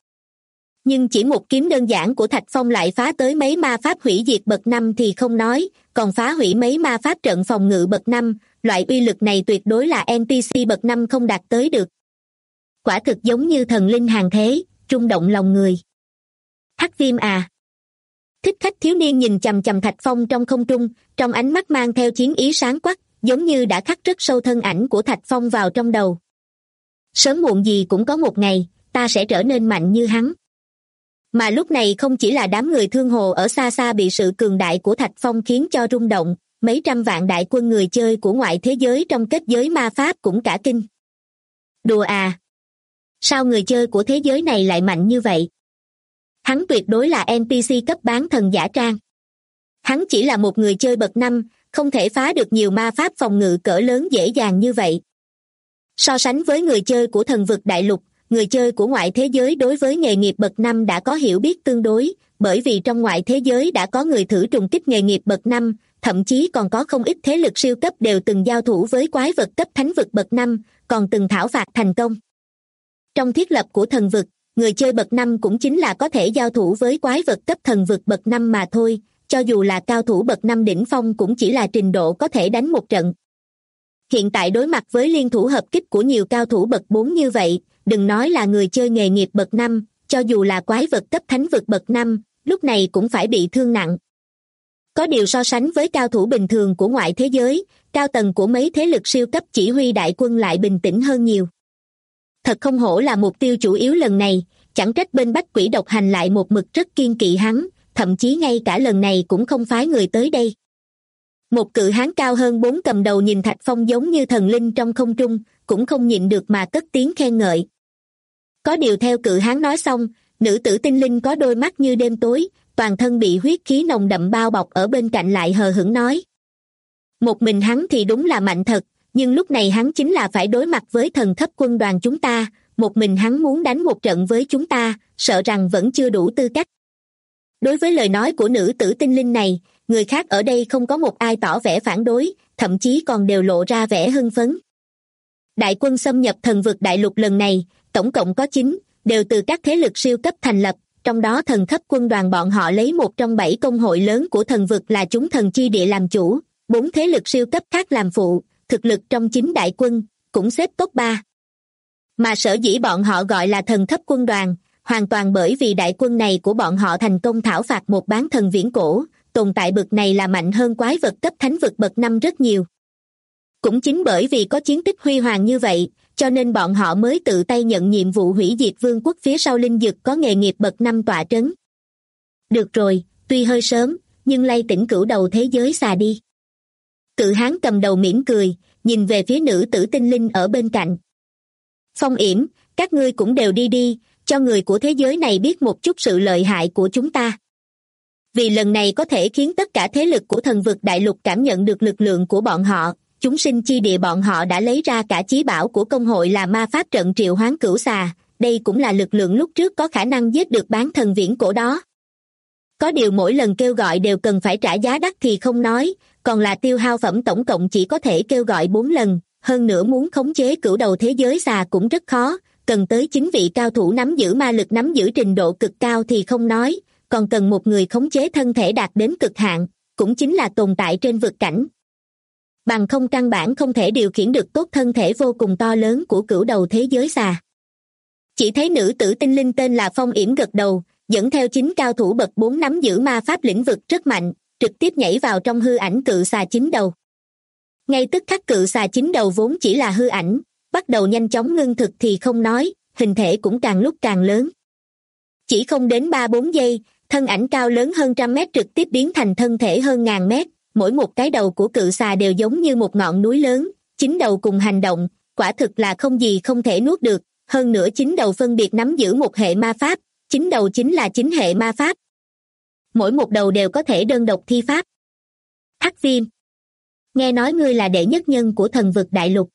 Speaker 2: Nhưng chỉ một kiếm đơn giản của Thạch Phong lại phá tới mấy ma pháp hủy diệt bậc 5 thì không nói, còn phá hủy mấy ma pháp trận phòng ngự bậc 5, loại uy lực này tuyệt đối là NPC bậc 5 không đạt tới được. Quả thực giống như thần linh hàng thế, rung động lòng người. Hắc Viêm à! Thích khách thiếu niên nhìn chằm chằm Thạch Phong trong không trung, trong ánh mắt mang theo chiến ý sáng quắc, giống như đã khắc rất sâu thân ảnh của Thạch Phong vào trong đầu. Sớm muộn gì cũng có một ngày, ta sẽ trở nên mạnh như hắn. Mà lúc này không chỉ là đám người Thương Hồ ở xa xa bị sự cường đại của Thạch Phong khiến cho rung động, mấy trăm vạn đại quân người chơi của ngoại thế giới trong kết giới ma pháp cũng cả kinh. Đùa à! Sao người chơi của thế giới này lại mạnh như vậy? Hắn tuyệt đối là NPC cấp bán thần giả trang. Hắn chỉ là một người chơi bậc 5, không thể phá được nhiều ma pháp phòng ngự cỡ lớn dễ dàng như vậy. So sánh với người chơi của thần vực đại lục, người chơi của ngoại thế giới đối với nghề nghiệp bậc 5 đã có hiểu biết tương đối, bởi vì trong ngoại thế giới đã có người thử trùng kích nghề nghiệp bậc 5, thậm chí còn có không ít thế lực siêu cấp đều từng giao thủ với quái vật cấp thánh vực bậc 5, còn từng thảo phạt thành công. Trong thiết lập của thần vực, người chơi bậc 5 cũng chính là có thể giao thủ với quái vật cấp thần vực bậc 5 mà thôi, cho dù là cao thủ bậc 5 đỉnh phong cũng chỉ là trình độ có thể đánh một trận. Hiện tại đối mặt với liên thủ hợp kích của nhiều cao thủ bậc 4 như vậy, đừng nói là người chơi nghề nghiệp bậc 5, cho dù là quái vật cấp thánh vực bậc 5, lúc này cũng phải bị thương nặng. Có điều so sánh với cao thủ bình thường của ngoại thế giới, cao tầng của mấy thế lực siêu cấp chỉ huy đại quân lại bình tĩnh hơn nhiều. Thật không hổ là mục tiêu chủ yếu lần này, chẳng trách bên Bách Quỷ Độc Hành lại một mực rất kiên kỵ hắn, thậm chí ngay cả lần này cũng không phái người tới đây. Một cự hán cao hơn 4 cầm đầu nhìn Thạch Phong giống như thần linh trong không trung, cũng không nhịn được mà cất tiếng khen ngợi. Có điều theo cự hán nói xong, nữ tử tinh linh có đôi mắt như đêm tối, toàn thân bị huyết khí nồng đậm bao bọc ở bên cạnh lại hờ hững nói. Một mình hắn thì đúng là mạnh thật, nhưng lúc này hắn chính là phải đối mặt với thần cấp quân đoàn chúng ta, một mình hắn muốn đánh một trận với chúng ta, sợ rằng vẫn chưa đủ tư cách. Đối với lời nói của nữ tử tinh linh này, người khác ở đây không có một ai tỏ vẻ phản đối, thậm chí còn đều lộ ra vẻ hưng phấn. Đại quân xâm nhập thần vực đại lục lần này, tổng cộng có 9, đều từ các thế lực siêu cấp thành lập, trong đó thần cấp quân đoàn bọn họ lấy một trong 7 công hội lớn của thần vực là chúng thần chi địa làm chủ, 4 thế lực siêu cấp khác làm phụ, thực lực trong 9 đại quân, cũng xếp top 3. Mà sở dĩ bọn họ gọi là thần cấp quân đoàn, hoàn toàn bởi vì đại quân này của bọn họ thành công thảo phạt một bán thần viễn cổ, tồn tại bậc này là mạnh hơn quái vật cấp thánh vực bậc 5 rất nhiều. Cũng chính bởi vì có chiến tích huy hoàng như vậy, cho nên bọn họ mới tự tay nhận nhiệm vụ hủy diệt vương quốc phía sau linh dực có nghề nghiệp bậc 5 tọa trấn. Được rồi, tuy hơi sớm, nhưng lay tỉnh cửu đầu thế giới xà đi. Cự hán cầm đầu mỉm cười, nhìn về phía nữ tử tinh linh ở bên cạnh. Phong yểm, các ngươi cũng đều đi đi, cho người của thế giới này biết một chút sự lợi hại của chúng ta. Vì lần này có thể khiến tất cả thế lực của thần vực đại lục cảm nhận được lực lượng của bọn họ, chúng sinh chi địa bọn họ đã lấy ra cả chí bảo của công hội là ma pháp trận triệu hoán cửu xà, đây cũng là lực lượng lúc trước có khả năng giết được bán thần viễn cổ đó. Có điều mỗi lần kêu gọi đều cần phải trả giá đắt thì không nói, còn là tiêu hao phẩm tổng cộng chỉ có thể kêu gọi 4 lần, hơn nữa muốn khống chế cửu đầu thế giới xà cũng rất khó, cần tới 9 vị cao thủ nắm giữ ma lực nắm giữ trình độ cực cao thì không nói, còn cần một người khống chế thân thể đạt đến cực hạn, cũng chính là tồn tại trên vực cảnh. Bằng không căn bản không thể điều khiển được tốt thân thể vô cùng to lớn của cửu đầu thế giới xà. Chỉ thấy nữ tử tinh linh tên là Phong yểm gật đầu, dẫn theo 9 cao thủ bậc 4 nắm giữ ma pháp lĩnh vực rất mạnh, trực tiếp nhảy vào trong hư ảnh cự xà 9 đầu. Ngay tức khắc cự xà 9 đầu vốn chỉ là hư ảnh, bắt đầu nhanh chóng ngưng thực thì không nói, hình thể cũng càng lúc càng lớn. Chỉ không đến 3-4 giây, thân ảnh cao lớn hơn 100 mét trực tiếp biến thành thân thể hơn 1000 mét, mỗi một cái đầu của cự xà đều giống như một ngọn núi lớn, 9 đầu cùng hành động, quả thực là không gì không thể nuốt được, hơn nữa 9 đầu phân biệt nắm giữ một hệ ma pháp, 9 đầu chính là 9 hệ ma pháp. Mỗi một đầu đều có thể đơn độc thi pháp. Hắc Viêm, nghe nói ngươi là đệ nhất nhân của thần vực đại lục.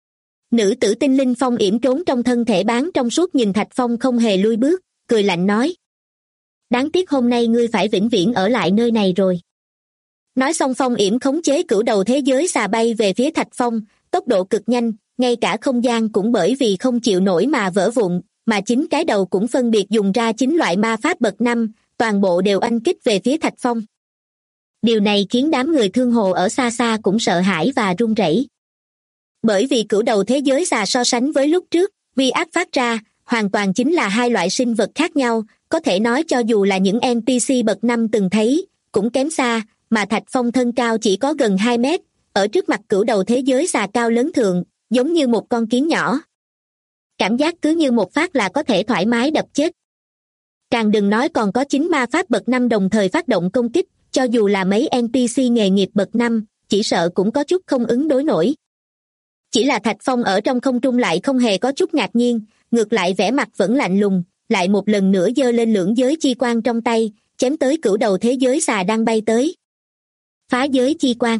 Speaker 2: Nữ tử tinh linh Phong yểm trốn trong thân thể bán trong suốt nhìn Thạch Phong không hề lui bước, cười lạnh nói. Đáng tiếc hôm nay ngươi phải vĩnh viễn ở lại nơi này rồi. Nói xong Phong yểm khống chế cửu đầu thế giới xà bay về phía Thạch Phong, tốc độ cực nhanh, ngay cả không gian cũng bởi vì không chịu nổi mà vỡ vụn, mà 9 cái đầu cũng phân biệt dùng ra 9 loại ma pháp bậc 5, toàn bộ đều oanh kích về phía Thạch Phong. Điều này khiến đám người thương hồ ở xa xa cũng sợ hãi và run rẩy. Bởi vì cửu đầu thế giới xà so sánh với lúc trước, uy áp phát ra, hoàn toàn chính là hai loại sinh vật khác nhau, có thể nói cho dù là những NPC bậc 5 từng thấy, cũng kém xa, mà Thạch Phong thân cao chỉ có gần 2 mét, ở trước mặt cửu đầu thế giới xà cao lớn thượng, giống như một con kiến nhỏ. Cảm giác cứ như một phát là có thể thoải mái đập chết. Càng đừng nói còn có 9 ma pháp bậc 5 đồng thời phát động công kích, cho dù là mấy NPC nghề nghiệp bậc 5, chỉ sợ cũng có chút không ứng đối nổi. Chỉ là Thạch Phong ở trong không trung lại không hề có chút ngạc nhiên, ngược lại vẻ mặt vẫn lạnh lùng, lại một lần nữa giơ lên lưỡng giới chi quang trong tay, chém tới cửu đầu thế giới xà đang bay tới. Phá giới chi quang.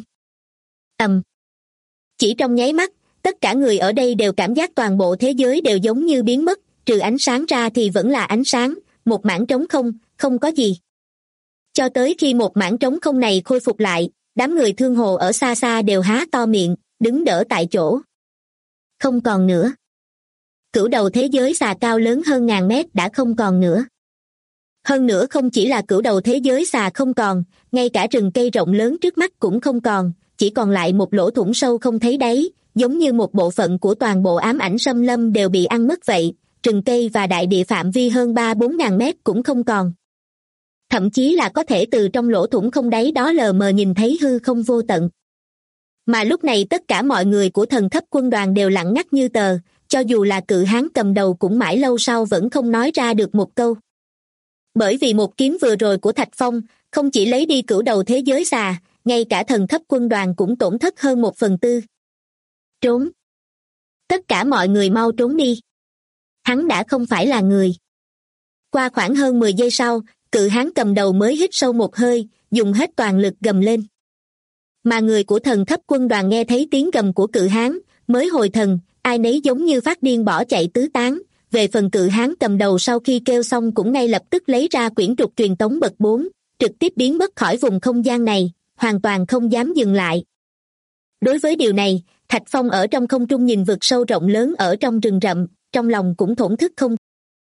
Speaker 2: Chỉ trong nháy mắt, tất cả người ở đây đều cảm giác toàn bộ thế giới đều giống như biến mất, trừ ánh sáng ra thì vẫn là ánh sáng, một mảng trống không, không có gì. Cho tới khi một mảng trống không này khôi phục lại, Đám người Thương Hồ ở xa xa đều há to miệng, đứng đỡ tại chỗ. Không còn nữa. Cửu đầu thế giới xà cao lớn hơn ngàn mét đã không còn nữa. Hơn nữa không chỉ là cửu đầu thế giới xà không còn, ngay cả rừng cây rộng lớn trước mắt cũng không còn, chỉ còn lại một lỗ thủng sâu không thấy đáy, giống như một bộ phận của toàn bộ ám ảnh xâm lâm đều bị ăn mất vậy, rừng cây và đại địa phạm vi hơn 3-4 ngàn mét cũng không còn. Thậm chí là có thể từ trong lỗ thủng không đáy đó lờ mờ nhìn thấy hư không vô tận. Mà lúc này tất cả mọi người của thần thấp quân đoàn đều lặng ngắt như tờ, cho dù là cự hán cầm đầu cũng mãi lâu sau vẫn không nói ra được một câu. Bởi vì một kiếm vừa rồi của Thạch Phong, không chỉ lấy đi cửu đầu thế giới xà, ngay cả thần thấp quân đoàn cũng tổn thất hơn 1/4. Trốn! Tất cả mọi người mau trốn đi. Hắn đã không phải là người. Qua khoảng hơn 10 giây sau, cự hán cầm đầu mới hít sâu một hơi, dùng hết toàn lực gầm lên. Mà người của thần thấp quân đoàn nghe thấy tiếng gầm của cự hán, mới hồi thần, ai nấy giống như phát điên bỏ chạy tứ tán. Về phần cự hán cầm đầu sau khi kêu xong cũng ngay lập tức lấy ra quyển trục truyền tống bậc 4, trực tiếp biến mất khỏi vùng không gian này, hoàn toàn không dám dừng lại. Đối với điều này, Thạch Phong ở trong không trung nhìn vực sâu rộng lớn ở trong rừng rậm, trong lòng cũng thổn thức không.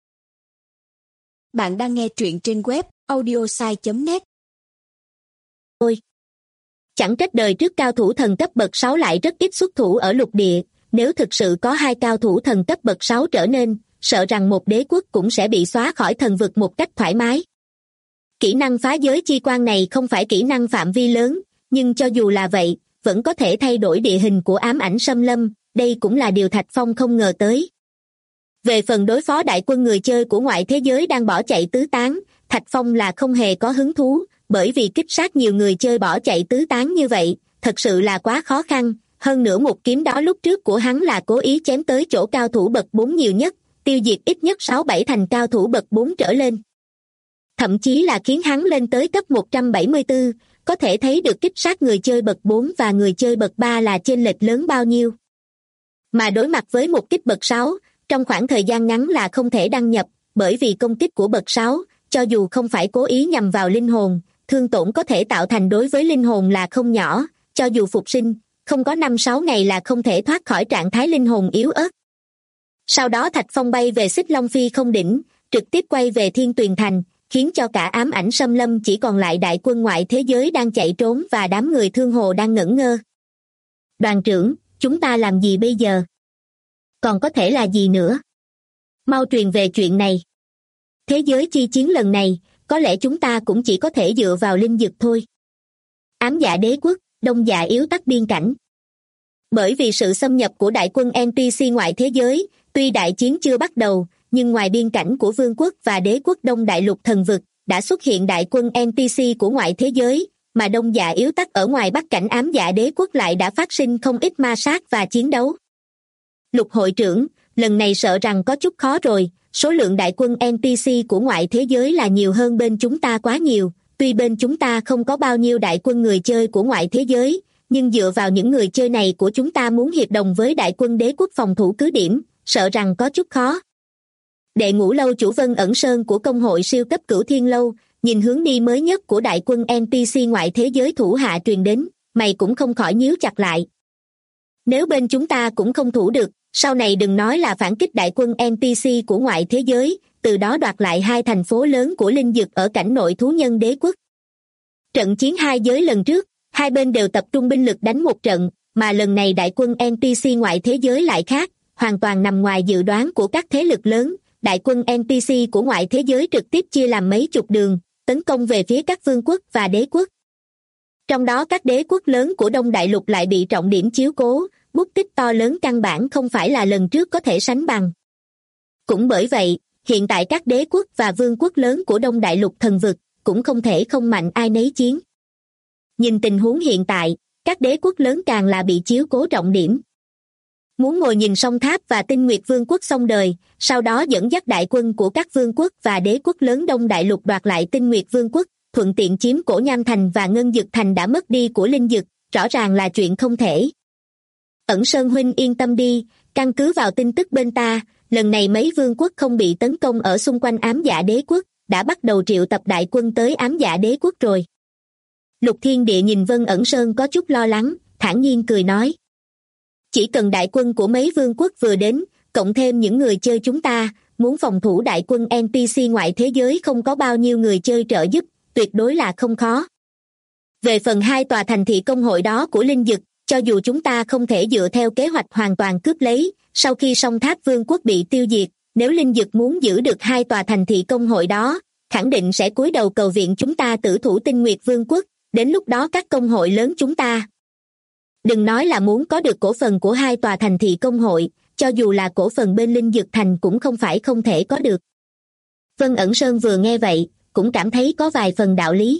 Speaker 3: Bạn đang nghe truyện trên web audiosai.net.
Speaker 2: Ôi! Chẳng trách đời trước cao thủ thần cấp bậc 6 lại rất ít xuất thủ ở lục địa, nếu thực sự có 2 cao thủ thần cấp bậc 6 trở nên, sợ rằng một đế quốc cũng sẽ bị xóa khỏi thần vực một cách thoải mái. Kỹ năng phá giới chi quan này không phải kỹ năng phạm vi lớn, nhưng cho dù là vậy, vẫn có thể thay đổi địa hình của ám ảnh xâm lâm, đây cũng là điều Thạch Phong không ngờ tới. Về phần đối phó đại quân người chơi của ngoại thế giới đang bỏ chạy tứ tán, Thạch Phong là không hề có hứng thú, bởi vì kích sát nhiều người chơi bỏ chạy tứ tán như vậy, thật sự là quá khó khăn, hơn nữa một kiếm đó lúc trước của hắn là cố ý chém tới chỗ cao thủ bậc 4 nhiều nhất, tiêu diệt ít nhất 6-7 thành cao thủ bậc 4 trở lên. Thậm chí là khiến hắn lên tới cấp 174, có thể thấy được kích sát người chơi bậc 4 và người chơi bậc 3 là chênh lệch lớn bao nhiêu. Mà đối mặt với một kích bậc 6, trong khoảng thời gian ngắn là không thể đăng nhập, bởi vì công kích của bậc 6, cho dù không phải cố ý nhằm vào linh hồn, thương tổn có thể tạo thành đối với linh hồn là không nhỏ, cho dù phục sinh, không có 5-6 ngày là không thể thoát khỏi trạng thái linh hồn yếu ớt. Sau đó Thạch Phong bay về Xích Long Phi không đỉnh, trực tiếp quay về Thiên Tuyền Thành, khiến cho cả ám ảnh xâm lâm chỉ còn lại đại quân ngoại thế giới đang chạy trốn và đám người Thương Hồ đang ngẩn ngơ. Đoàn trưởng, chúng ta làm gì bây giờ? Còn có thể là gì nữa? Mau truyền về chuyện này. Thế giới chi chiến lần này, có lẽ chúng ta cũng chỉ có thể dựa vào linh dực thôi. Ám Dạ Đế Quốc, Đông Dạ Yếu Tắc biên cảnh. Bởi vì sự xâm nhập của đại quân NPC ngoại thế giới, tuy đại chiến chưa bắt đầu, nhưng ngoài biên cảnh của Vương quốc và Đế quốc Đông Đại Lục Thần Vực, đã xuất hiện đại quân NPC của ngoại thế giới, mà Đông Dạ Yếu Tắc ở ngoài bắc cảnh Ám Dạ Đế Quốc lại đã phát sinh không ít ma sát và chiến đấu. Lục hội trưởng, lần này sợ rằng có chút khó rồi, số lượng đại quân NPC của ngoại thế giới là nhiều hơn bên chúng ta quá nhiều, tuy bên chúng ta không có bao nhiêu đại quân người chơi của ngoại thế giới, nhưng dựa vào những người chơi này của chúng ta muốn hiệp đồng với đại quân đế quốc phòng thủ cứ điểm, sợ rằng có chút khó. Đệ ngũ lâu chủ Vân Ẩn Sơn của công hội siêu cấp Cửu Thiên Lâu, nhìn hướng đi mới nhất của đại quân NPC ngoại thế giới thủ hạ truyền đến, mày cũng không khỏi nhíu chặt lại. Nếu bên chúng ta cũng không thủ được, sau này đừng nói là phản kích đại quân NPC của ngoại thế giới, từ đó đoạt lại 2 thành phố lớn của linh dực ở cảnh nội thú nhân đế quốc. Trận chiến hai giới lần trước, hai bên đều tập trung binh lực đánh một trận, mà lần này đại quân NPC ngoại thế giới lại khác, hoàn toàn nằm ngoài dự đoán của các thế lực lớn. Đại quân NPC của ngoại thế giới trực tiếp chia làm mấy chục đường, tấn công về phía các vương quốc và đế quốc. Trong đó các đế quốc lớn của Đông Đại Lục lại bị trọng điểm chiếu cố, bút tích to lớn căn bản không phải là lần trước có thể sánh bằng. Cũng bởi vậy, hiện tại các đế quốc và vương quốc lớn của Đông Đại Lục Thần Vực cũng không thể không mạnh ai nấy chiến. Nhìn tình huống hiện tại, các đế quốc lớn càng là bị chiếu cố trọng điểm. Muốn ngồi nhìn song tháp và Tinh Nguyệt Vương quốc xong đời, sau đó dẫn dắt đại quân của các vương quốc và đế quốc lớn Đông Đại Lục đoạt lại Tinh Nguyệt Vương quốc, thuận tiện chiếm Cổ Nham Thành và Ngân Dực Thành đã mất đi của linh dực, rõ ràng là chuyện không thể. Ẩn Sơn huynh yên tâm đi, căn cứ vào tin tức bên ta, lần này mấy vương quốc không bị tấn công ở xung quanh Ám Dạ Đế quốc, đã bắt đầu triệu tập đại quân tới Ám Dạ Đế quốc rồi. Lục Thiên Địa nhìn Vân Ẩn Sơn có chút lo lắng, thản nhiên cười nói. Chỉ cần đại quân của mấy vương quốc vừa đến, cộng thêm những người chơi chúng ta, muốn phòng thủ đại quân NPC ngoại thế giới không có bao nhiêu người chơi trợ giúp, tuyệt đối là không khó. Về phần 2 tòa thành thị công hội đó của Linh Dực, cho dù chúng ta không thể dựa theo kế hoạch hoàn toàn cướp lấy, sau khi song tháp vương quốc bị tiêu diệt, nếu Linh Dực muốn giữ được 2 tòa thành thị công hội đó, khẳng định sẽ cúi đầu cầu viện chúng ta Tử Thủ Tinh Nguyệt Vương quốc, đến lúc đó các công hội lớn chúng ta. Đừng nói là muốn có được cổ phần của 2 tòa thành thị công hội, cho dù là cổ phần bên Linh Dực Thành cũng không phải không thể có được. Vân Ẩn Sơn vừa nghe vậy, cũng cảm thấy có vài phần đạo lý.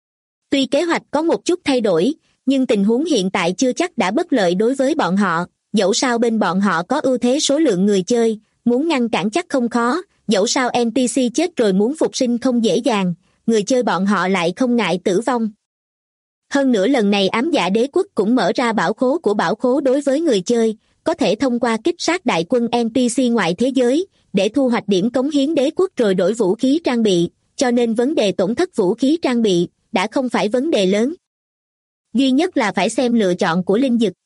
Speaker 2: Tuy kế hoạch có một chút thay đổi, nhưng tình huống hiện tại chưa chắc đã bất lợi đối với bọn họ, dẫu sao bên bọn họ có ưu thế số lượng người chơi, muốn ngăn cản chắc không khó, dẫu sao NPC chết rồi muốn phục sinh không dễ dàng, người chơi bọn họ lại không ngại tử vong. Hơn nữa lần này ám dạ đế quốc cũng mở ra bảo khố của bảo khố đối với người chơi, có thể thông qua kích sát đại quân NPC ngoại thế giới, để thu hoạch điểm cống hiến đế quốc rồi đổi vũ khí trang bị, cho nên vấn đề tổn thất vũ khí trang bị đã không phải vấn đề lớn. Duy nhất là phải xem lựa chọn của Linh Dực.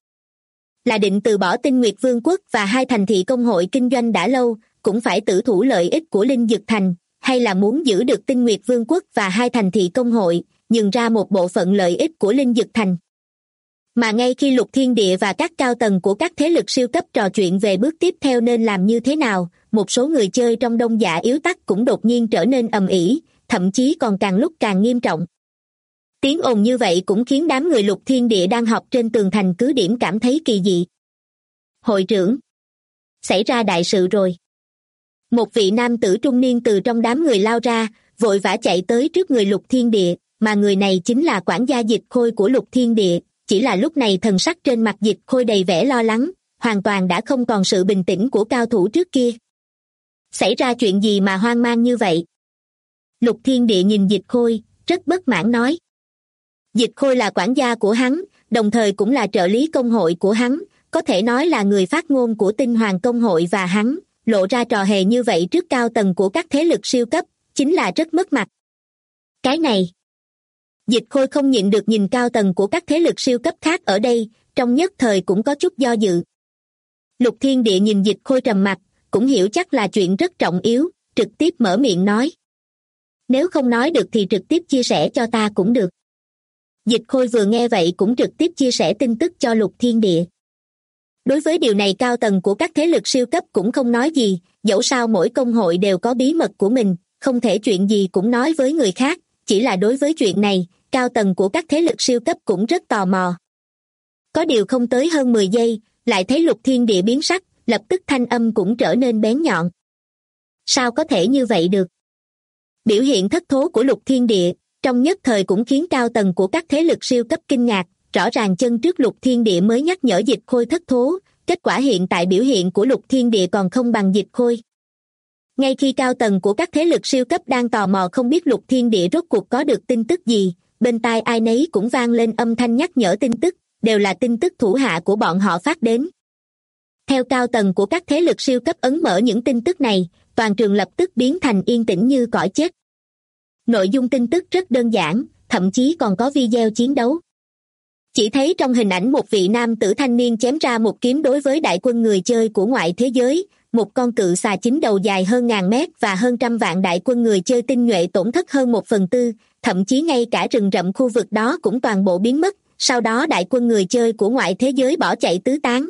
Speaker 2: Là định từ bỏ Tinh Nguyệt Vương quốc và 2 thành thị công hội kinh doanh đã lâu, cũng phải tử thủ lợi ích của Linh Dực Thành, hay là muốn giữ được Tinh Nguyệt Vương quốc và 2 thành thị công hội, nhường ra một bộ phận lợi ích của Linh Dực Thành. Mà ngay khi Lục Thiên Địa và các cao tầng của các thế lực siêu cấp trò chuyện về bước tiếp theo nên làm như thế nào, một số người chơi trong Đông Dạ Yếu Tắc cũng đột nhiên trở nên ầm ĩ, thậm chí còn càng lúc càng nghiêm trọng. Tiếng ồn như vậy cũng khiến đám người Lục Thiên Địa đang họp trên tường thành cứ điểm cảm thấy kỳ dị. Hội trưởng, xảy ra đại sự rồi. Một vị nam tử trung niên từ trong đám người lao ra, vội vã chạy tới trước người Lục Thiên Địa, mà người này chính là quản gia Dịch Khôi của Lục Thiên Địa, chỉ là lúc này thần sắc trên mặt Dịch Khôi đầy vẻ lo lắng, hoàn toàn đã không còn sự bình tĩnh của cao thủ trước kia. Xảy ra chuyện gì mà hoang mang như vậy? Lục Thiên Địa nhìn Dịch Khôi, rất bất mãn nói. Dịch Khôi là quản gia của hắn, đồng thời cũng là trợ lý công hội của hắn, có thể nói là người phát ngôn của Tinh Hoàng công hội và hắn, lộ ra trò hề như vậy trước cao tầng của các thế lực siêu cấp, chính là rất mất mặt. Cái này, Dịch Khôi không nhịn được nhìn cao tầng của các thế lực siêu cấp khác ở đây, trong nhất thời cũng có chút do dự. Lục Thiên Địa nhìn Dịch Khôi trầm mặt, cũng hiểu chắc là chuyện rất trọng yếu, trực tiếp mở miệng nói. Nếu không nói được thì trực tiếp chia sẻ cho ta cũng được. Dịch Khôi vừa nghe vậy cũng trực tiếp chia sẻ tin tức cho Lục Thiên Địa. Đối với điều này cao tầng của các thế lực siêu cấp cũng không nói gì, dẫu sao mỗi công hội đều có bí mật của mình, không thể chuyện gì cũng nói với người khác, chỉ là đối với chuyện này, cao tầng của các thế lực siêu cấp cũng rất tò mò. Có điều không tới hơn 10 giây, lại thấy Lục Thiên Địa biến sắc, lập tức thanh âm cũng trở nên bén nhọn. Sao có thể như vậy được? Biểu hiện thất thố của Lục Thiên Địa, trong nhất thời cũng khiến cao tầng của các thế lực siêu cấp kinh ngạc, rõ ràng chân trước Lục Thiên Địa mới nhắc nhở Dịch Khôi thất thố, kết quả hiện tại biểu hiện của Lục Thiên Địa còn không bằng Dịch Khôi. Ngay khi cao tầng của các thế lực siêu cấp đang tò mò không biết Lục Thiên Địa rốt cuộc có được tin tức gì, bên tai ai nấy cũng vang lên âm thanh nhắc nhở tin tức, đều là tin tức thủ hạ của bọn họ phát đến. Theo cao tầng của các thế lực siêu cấp ấn mở những tin tức này, toàn trường lập tức biến thành yên tĩnh như cõi chết. Nội dung tin tức rất đơn giản, thậm chí còn có video chiến đấu. Chỉ thấy trong hình ảnh một vị nam tử thanh niên chém ra một kiếm đối với đại quân người chơi của ngoại thế giới, một con cự xà chính đầu dài hơn 1000 mét và hơn 100 vạn đại quân người chơi tinh nhuệ tổn thất hơn 1/4, thậm chí ngay cả rừng rậm khu vực đó cũng toàn bộ biến mất, sau đó đại quân người chơi của ngoại thế giới bỏ chạy tứ tán.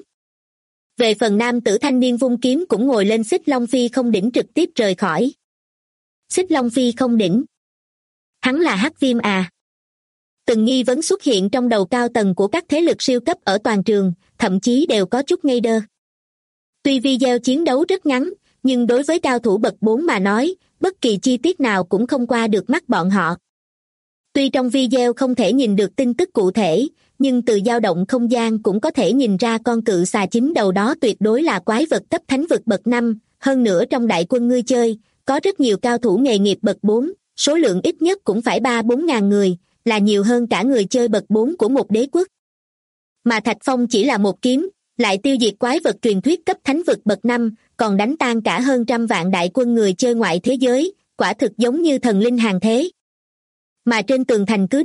Speaker 2: Về phần nam tử thanh niên vung kiếm cũng ngồi lên Xích Long Phi không đỉnh trực tiếp rời khỏi. Xích Long Phi không đỉnh. Hắn là Hắc Viêm à? Từng nghi vấn xuất hiện trong đầu cao tầng của các thế lực siêu cấp ở toàn trường, thậm chí đều có chút ngây đơ. Tuy video chiến đấu rất ngắn, nhưng đối với cao thủ bậc 4 mà nói, bất kỳ chi tiết nào cũng không qua được mắt bọn họ. Tuy trong video không thể nhìn được tin tức cụ thể, nhưng từ dao động không gian cũng có thể nhìn ra con cự xà chính đầu đó tuyệt đối là quái vật cấp thánh vực bậc 5, hơn nữa trong đại quân ngươi chơi, có rất nhiều cao thủ nghề nghiệp bậc 4, số lượng ít nhất cũng phải 3-4 ngàn người, là nhiều hơn cả người chơi bậc 4 của một đế quốc. Mà Thạch Phong chỉ là một kiếm, lại tiêu diệt quái vật truyền thuyết cấp thánh vực bậc 5, còn đánh tan cả hơn 100 vạn đại quân người chơi ngoại thế giới, quả thực giống như thần linh hàng thế. Mà trên tường thành cứ điểm,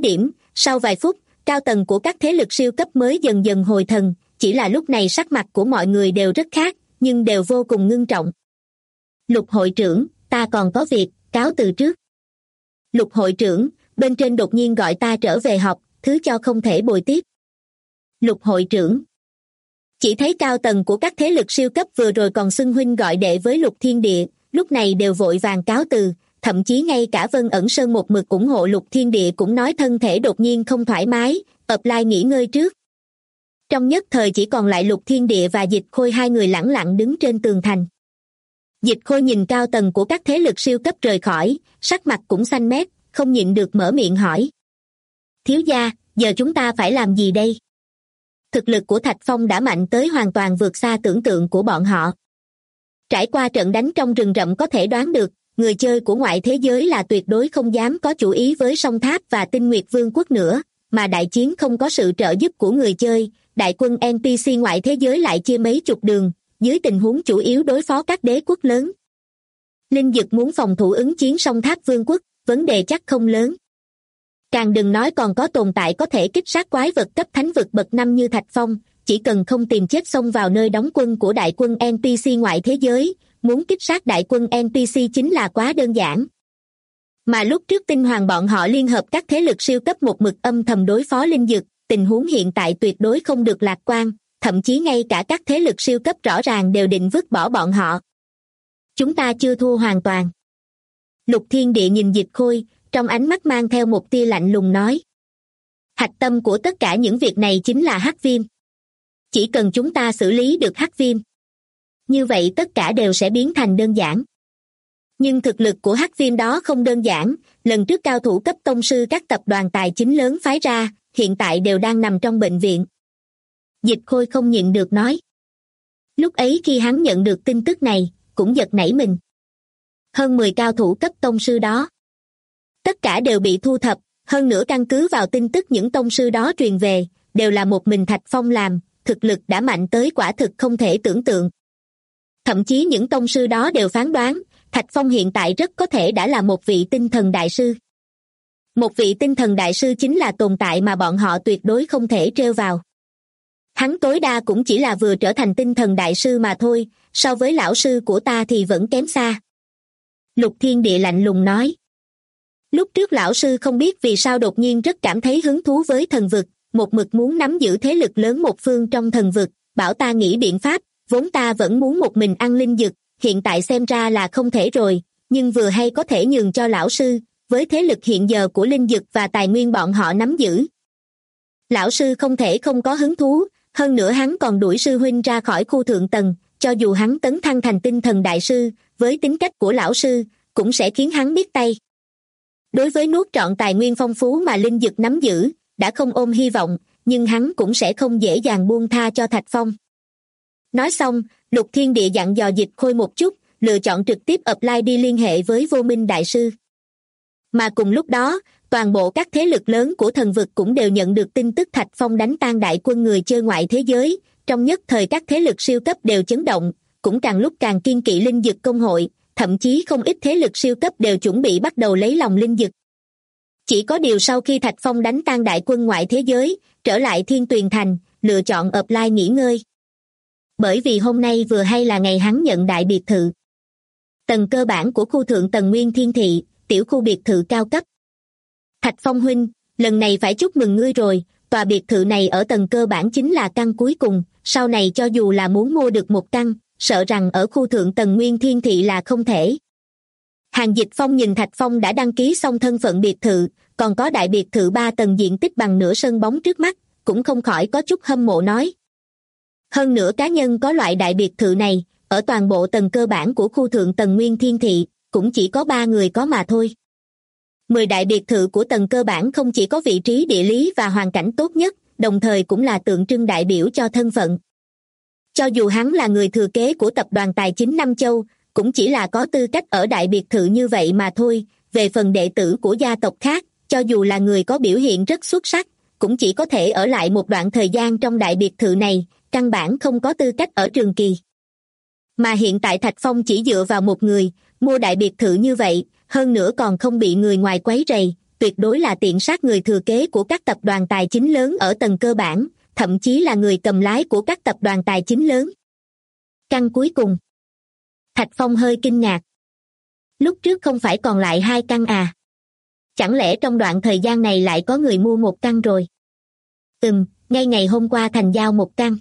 Speaker 2: sau vài phút, cao tầng của các thế lực siêu cấp mới dần dần hồi thần, chỉ là lúc này sắc mặt của mọi người đều rất khác, nhưng đều vô cùng ngưng trọng. Lục hội trưởng, ta còn có việc, cáo từ trước. Lục hội trưởng, bên trên đột nhiên gọi ta trở về học, thứ cho không thể bồi tiếp. Lục hội trưởng. Chỉ thấy cao tầng của các thế lực siêu cấp vừa rồi còn xưng huynh gọi đệ với Lục Thiên Địa, lúc này đều vội vàng cáo từ, thậm chí ngay cả Vân Ẩn Sơn một mực ủng hộ Lục Thiên Địa cũng nói thân thể đột nhiên không thoải mái, offline nghỉ ngơi trước. Trong nhất thời chỉ còn lại Lục Thiên Địa và Dịch Khôi hai người lẳng lặng đứng trên tường thành. Dịch Khôi nhìn cao tầng của các thế lực siêu cấp rời khỏi, sắc mặt cũng xanh mét, không nhịn được mở miệng hỏi. Thiếu gia, giờ chúng ta phải làm gì đây? Thực lực của Thạch Phong đã mạnh tới hoàn toàn vượt xa tưởng tượng của bọn họ. Trải qua trận đánh trong rừng rậm có thể đoán được, người chơi của ngoại thế giới là tuyệt đối không dám có chủ ý với Song Tháp và Tinh Nguyệt Vương quốc nữa, mà đại chiến không có sự trợ giúp của người chơi, đại quân NPC ngoại thế giới lại chia mấy chục đường, dưới tình huống chủ yếu đối phó các đế quốc lớn. Linh Dực muốn phòng thủ ứng chiến Song Tháp Vương quốc, vấn đề chắc không lớn. Càng đừng nói còn có tồn tại có thể kích sát quái vật cấp thánh vực bậc 5 như Thạch Phong, chỉ cần không tìm chết xông vào nơi đóng quân của đại quân NPC ngoại thế giới, muốn kích sát đại quân NPC chính là quá đơn giản. Mà lúc trước Tinh Hoàng bọn họ liên hợp các thế lực siêu cấp một mực âm thầm đối phó Linh Dực, tình huống hiện tại tuyệt đối không được lạc quan, thậm chí ngay cả các thế lực siêu cấp rõ ràng đều định vứt bỏ bọn họ. Chúng ta chưa thua hoàn toàn. Lục Thiên Địa nhìn Dịch Khôi, trong ánh mắt mang theo một tia lạnh lùng nói. Hạch tâm của tất cả những việc này chính là Hắc Viêm. Chỉ cần chúng ta xử lý được Hắc Viêm, như vậy tất cả đều sẽ biến thành đơn giản. Nhưng thực lực của Hắc Viêm đó không đơn giản, lần trước cao thủ cấp tông sư các tập đoàn tài chính lớn phái ra, hiện tại đều đang nằm trong bệnh viện. Dịch Khôi không nhịn được nói. Lúc ấy khi hắn nhận được tin tức này, cũng giật nảy mình. Hơn 10 cao thủ cấp tông sư đó, tất cả đều bị thu thập, hơn nữa căn cứ vào tin tức những tông sư đó truyền về, đều là một mình Thạch Phong làm, thực lực đã mạnh tới quả thực không thể tưởng tượng. Thậm chí những tông sư đó đều phán đoán, Thạch Phong hiện tại rất có thể đã là một vị tinh thần đại sư. Một vị tinh thần đại sư chính là tồn tại mà bọn họ tuyệt đối không thể trêu vào. Hắn tối đa cũng chỉ là vừa trở thành tinh thần đại sư mà thôi, so với lão sư của ta thì vẫn kém xa. Lục Thiên Địa lạnh lùng nói. Lúc trước lão sư không biết vì sao đột nhiên rất cảm thấy hứng thú với thần vực, một mực muốn nắm giữ thế lực lớn một phương trong thần vực, bảo ta nghĩ biện pháp, vốn ta vẫn muốn một mình ăn linh dược, hiện tại xem ra là không thể rồi, nhưng vừa hay có thể nhường cho lão sư, với thế lực hiện giờ của linh dược và tài nguyên bọn họ nắm giữ. Lão sư không thể không có hứng thú, hơn nữa hắn còn đuổi sư huynh ra khỏi khu thượng tầng, cho dù hắn tấn thăng thành tinh thần đại sư, với tính cách của lão sư, cũng sẽ khiến hắn biết tay. Đối với nuốt trọn tài nguyên phong phú mà linh dược nắm giữ, đã không ôm hy vọng, nhưng hắn cũng sẽ không dễ dàng buông tha cho Thạch Phong. Nói xong, Lục Thiên Địa dặn dò Dịch Khôi một chút, lựa chọn trực tiếp apply đi liên hệ với Vô Minh Đại Sư. Mà cùng lúc đó, toàn bộ các thế lực lớn của thần vực cũng đều nhận được tin tức Thạch Phong đánh tan đại quân người chơi ngoại thế giới, trong nhất thời các thế lực siêu cấp đều chấn động, cũng càng lúc càng kiên kỵ linh dực công hội, thậm chí không ít thế lực siêu cấp đều chuẩn bị bắt đầu lấy lòng linh dực. Chỉ có điều sau khi Thạch Phong đánh tan đại quân ngoại thế giới, trở lại Thiên Tuyền Thành, lựa chọn apply nghỉ ngơi. Bởi vì hôm nay vừa hay là ngày hắn nhận đại biệt thự. Tầng cơ bản của khu thượng tầng Nguyên Thiên Thị, tiểu khu biệt thự cao cấp. Thạch Phong huynh, lần này phải chúc mừng ngươi rồi, tòa biệt thự này ở tầng cơ bản chính là căn cuối cùng, sau này cho dù là muốn mua được một căn, sợ rằng ở khu thượng tầng Nguyên Thiên Thị là không thể. Hàn Dịch Phong nhìn Thạch Phong đã đăng ký xong thân phận biệt thự, còn có đại biệt thự 3 tầng diện tích bằng nửa sân bóng trước mắt, cũng không khỏi có chút hâm mộ nói. Hơn nữa cá nhân có loại đại biệt thự này, ở toàn bộ tầng cơ bản của khu thượng tầng Nguyên Thiên Thị, cũng chỉ có 3 người có mà thôi. 10 đại biệt thự của tầng cơ bản không chỉ có vị trí địa lý và hoàn cảnh tốt nhất, đồng thời cũng là tượng trưng đại biểu cho thân phận. Cho dù hắn là người thừa kế của tập đoàn tài chính Nam Châu, cũng chỉ là có tư cách ở đại biệt thự như vậy mà thôi. Về phần đệ tử của gia tộc khác, cho dù là người có biểu hiện rất xuất sắc, cũng chỉ có thể ở lại một đoạn thời gian trong đại biệt thự này, căn bản không có tư cách ở trường kỳ. Mà hiện tại Thạch Phong chỉ dựa vào một người, mua đại biệt thự như vậy, hơn nữa còn không bị người ngoài quấy rầy, tuyệt đối là tiện sát người thừa kế của các tập đoàn tài chính lớn ở tầng cơ bản, thậm chí là người cầm lái của các tập đoàn tài chính lớn. Căn cuối cùng. Thạch Phong hơi kinh ngạc. Lúc trước không phải còn lại 2 căn à? Chẳng lẽ trong đoạn thời gian này lại có người mua 1 căn rồi? Ngay ngày hôm qua thành giao 1 căn.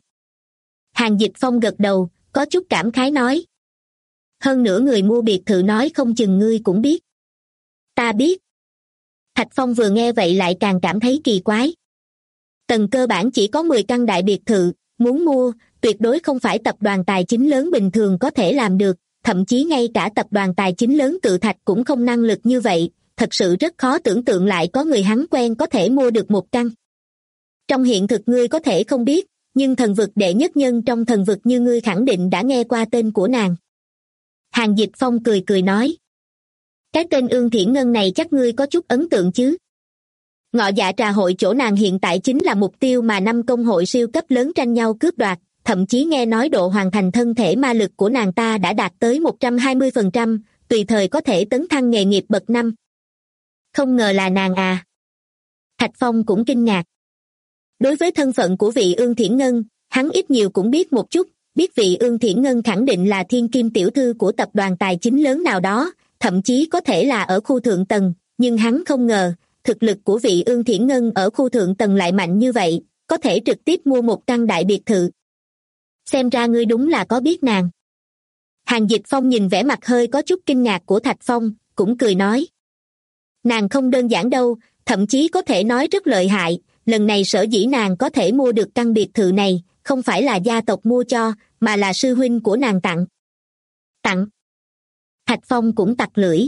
Speaker 2: Hàn Dịch Phong gật đầu, có chút cảm khái nói. Hơn nữa người mua biệt thự nói không chừng ngươi cũng biết. Ta biết. Thạch Phong vừa nghe vậy lại càng cảm thấy kỳ quái. Tầng cơ bản chỉ có 10 căn đại biệt thự, muốn mua, tuyệt đối không phải tập đoàn tài chính lớn bình thường có thể làm được, thậm chí ngay cả tập đoàn tài chính lớn Cự Thạch cũng không năng lực như vậy, thật sự rất khó tưởng tượng lại có người hắn quen có thể mua được 1 căn. Trong hiện thực ngươi có thể không biết, nhưng thần vực đệ nhất nhân trong thần vực như ngươi khẳng định đã nghe qua tên của nàng. Hàn Dịch Phong cười cười nói. Cái tên Ương Thiển Ngân này chắc ngươi có chút ấn tượng chứ? Ngọ Dạ Trà hội chỗ nàng hiện tại chính là mục tiêu mà 5 công hội siêu cấp lớn tranh nhau cướp đoạt, thậm chí nghe nói độ hoàn thành thân thể ma lực của nàng ta đã đạt tới 120%, tùy thời có thể tấn thăng nghề nghiệp bậc 5. Không ngờ là nàng à. Thạch Phong cũng kinh ngạc. Đối với thân phận của vị Ương Thiển Ngân, hắn ít nhiều cũng biết một chút, biết vị Ương Thiển Ngân khẳng định là thiên kim tiểu thư của tập đoàn tài chính lớn nào đó, thậm chí có thể là ở khu thượng tầng, nhưng hắn không ngờ, thực lực của vị Ương Thiển Ngân ở khu thượng tầng lại mạnh như vậy, có thể trực tiếp mua 1 căn đại biệt thự. Xem ra ngươi đúng là có biết nàng. Hàn Dịch Phong nhìn vẻ mặt hơi có chút kinh ngạc của Thạch Phong, cũng cười nói. Nàng không đơn giản đâu, thậm chí có thể nói rất lợi hại, lần này sở dĩ nàng có thể mua được căn biệt thự này, không phải là gia tộc mua cho, mà là sư huynh của nàng tặng. Tặng? Thạch Phong cũng tặc lưỡi.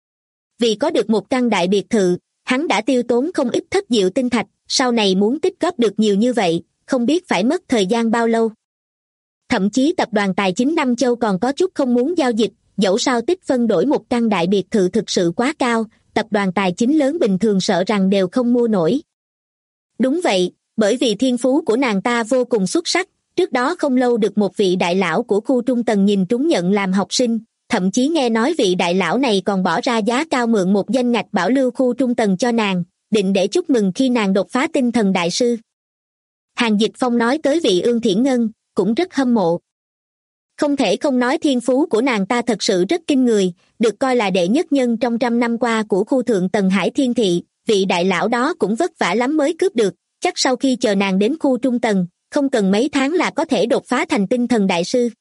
Speaker 2: Vì có được 1 căn đại biệt thự, hắn đã tiêu tốn không ít thất diệu tinh thạch, sau này muốn tích góp được nhiều như vậy, không biết phải mất thời gian bao lâu. Thậm chí tập đoàn tài chính Nam Châu còn có chút không muốn giao dịch, dẫu sao tích phân đổi 1 căn đại biệt thự thực sự quá cao, tập đoàn tài chính lớn bình thường sợ rằng đều không mua nổi. Đúng vậy, bởi vì thiên phú của nàng ta vô cùng xuất sắc, trước đó không lâu được một vị đại lão của khu trung tầng nhìn trúng nhận làm học sinh, thậm chí nghe nói vị đại lão này còn bỏ ra giá cao mượn một danh ngạch bảo lưu khu trung tầng cho nàng, định để chúc mừng khi nàng đột phá tinh thần đại sư. Hàn Dịch Phong nói tới vị Ương Thiển Ngân, cũng rất hâm mộ. Không thể không nói thiên phú của nàng ta thật sự rất kinh người, được coi là đệ nhất nhân trong 100 năm qua của khu thượng tầng Hải Thiên Thị, vị đại lão đó cũng vất vả lắm mới cướp được, chắc sau khi chờ nàng đến khu trung tầng, không cần mấy tháng là có thể đột phá thành tinh thần đại sư.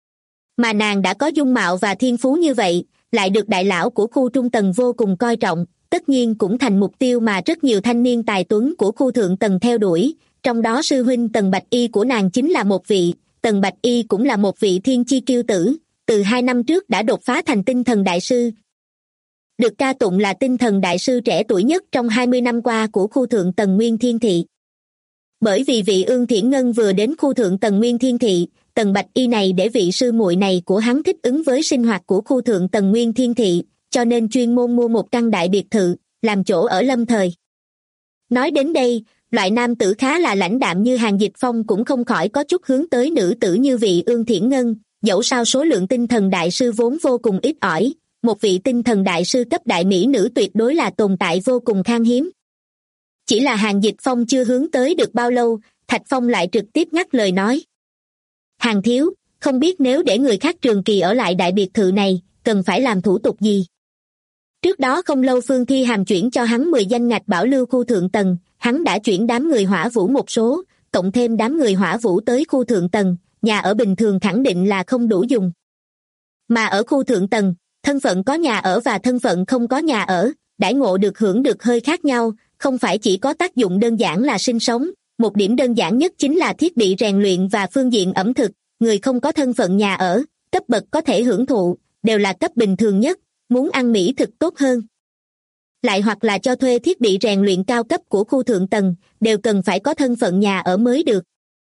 Speaker 2: Mà nàng đã có dung mạo và thiên phú như vậy, lại được đại lão của khu trung tầng vô cùng coi trọng, tất nhiên cũng thành mục tiêu mà rất nhiều thanh niên tài tuấn của khu thượng tầng theo đuổi, trong đó sư huynh Tần Bạch Y của nàng chính là một vị, Tần Bạch Y cũng là một vị thiên chi kiêu tử, từ 2 năm trước đã đột phá thành tinh thần đại sư. Được ca tụng là tinh thần đại sư trẻ tuổi nhất trong 20 năm qua của khu thượng tầng Nguyên Thiên Thị. Bởi vì vị Ương Thiển Ngân vừa đến khu thượng tầng Nguyên Thiên Thị, Tần Bạch Y này để vị sư muội này của hắn thích ứng với sinh hoạt của khu thượng tầng Nguyên Thiên Thị, cho nên chuyên môn mua một căn đại biệt thự, làm chỗ ở lâm thời. Nói đến đây, loại nam tử khá là lãnh đạm như Hàn Dịch Phong cũng không khỏi có chút hướng tới nữ tử như vị Ương Thiển Ngân, dẫu sao số lượng tinh thần đại sư vốn vô cùng ít ỏi, một vị tinh thần đại sư cấp đại mỹ nữ tuyệt đối là tồn tại vô cùng khan hiếm. Chỉ là Hàn Dịch Phong chưa hướng tới được bao lâu, Thạch Phong lại trực tiếp ngắt lời nói. Hàn thiếu, không biết nếu để người khác trường kỳ ở lại đại biệt thự này, cần phải làm thủ tục gì? Trước đó không lâu Phương Thi Hàm chuyển cho hắn 10 danh ngạch bảo lưu khu thượng tầng, hắn đã chuyển đám người hỏa vũ một số, cộng thêm đám người hỏa vũ tới khu thượng tầng, nhà ở bình thường khẳng định là không đủ dùng. Mà ở khu thượng tầng, thân phận có nhà ở và thân phận không có nhà ở, đãi ngộ được hưởng được hơi khác nhau, không phải chỉ có tác dụng đơn giản là sinh sống, một điểm đơn giản nhất chính là thiết bị rèn luyện và phương diện ẩm thực, người không có thân phận nhà ở, cấp bậc có thể hưởng thụ, đều là cấp bình thường nhất, muốn ăn mỹ thực tốt hơn. Lại hoặc là cho thuê thiết bị rèn luyện cao cấp của khu thượng tầng, đều cần phải có thân phận nhà ở mới được.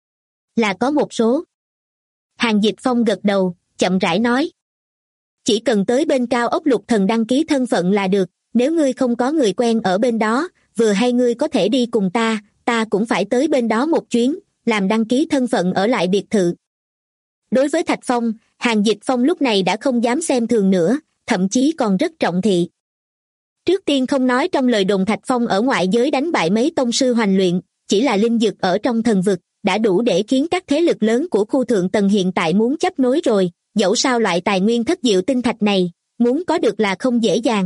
Speaker 2: Là có một số. Hàn Dịch Phong gật đầu, chậm rãi nói. Chỉ cần tới bên Cao Ốc Lục Thần đăng ký thân phận là được, nếu ngươi không có người quen ở bên đó, vừa hay ngươi có thể đi cùng ta cũng phải tới bên đó một chuyến, làm đăng ký thân phận ở lại biệt thự. Đối với Thạch Phong, Hàn Dịch Phong lúc này đã không dám xem thường nữa, thậm chí còn rất trọng thị. Trước tiên không nói trong lời đồn Thạch Phong ở ngoại giới đánh bại mấy tông sư hoành luyện, chỉ là linh dược ở trong thần vực, đã đủ để khiến các thế lực lớn của khu thượng tầng hiện tại muốn chấp nối rồi, dẫu sao loại tài nguyên thất diệu tinh thạch này, muốn có được là không dễ dàng.